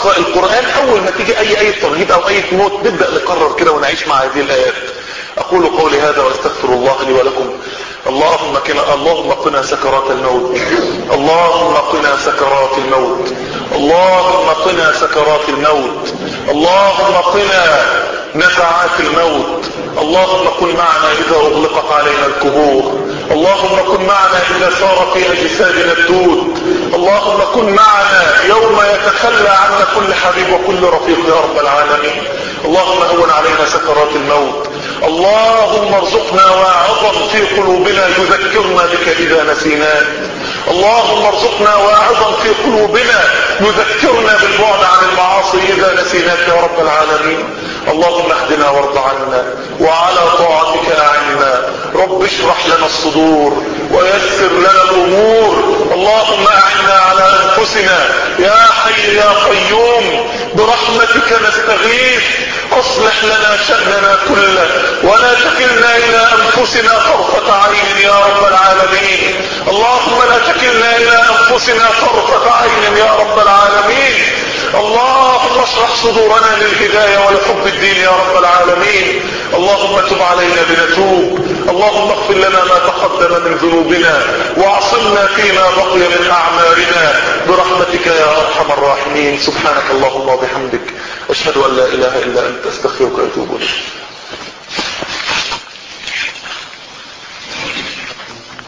Speaker 1: نقرأ القرآن اول ما تيجي اي اي ترهيب او اي موت نبدأ نقرر كده ونعيش مع هذه الايات. اقول قولي هذا واستغفر الله لي ولكم. اللهم قنا اللهم قنا سكرات الموت، اللهم قنا سكرات الموت، اللهم قنا سكرات الموت، اللهم قنا نزعات الموت، اللهم كن معنا اذا اغلقت علينا القبور، اللهم كن معنا اذا صار في اجسادنا الدود، اللهم كن معنا يوم يتخلى عنا كل حبيب وكل رفيق يا رب العالمين. اللهم هون علينا سكرات الموت، اللهم ارزقنا واعظا في قلوبنا يذكرنا بك اذا نسيناك، اللهم ارزقنا واعظا في قلوبنا يذكرنا بالبعد عن المعاصي اذا نسيناك يا رب العالمين. اللهم اهدنا وارض عنا وعلى طاعتك اعنا. رب اشرح لنا الصدور ويسر لنا الامور. اللهم اعنا على انفسنا يا حي يا قيوم برحمتك نستغيث. اصلح لنا شأننا كله ولا تكلنا الى انفسنا طرفة عين يا رب العالمين. اللهم لا تكلنا الى انفسنا طرفة عين يا رب العالمين. اللهم اشرح صدورنا للهداية ولحب الدين يا رب العالمين. اللهم تب علينا بنتوب. اللهم اغفر لنا ما تقدم من ذنوبنا واعصمنا فيما بقي من اعمالنا برحمتك يا ارحم الراحمين. سبحانك اللهم وبحمدك اشهد ان لا اله الا انت استغفرك واتوب اليك.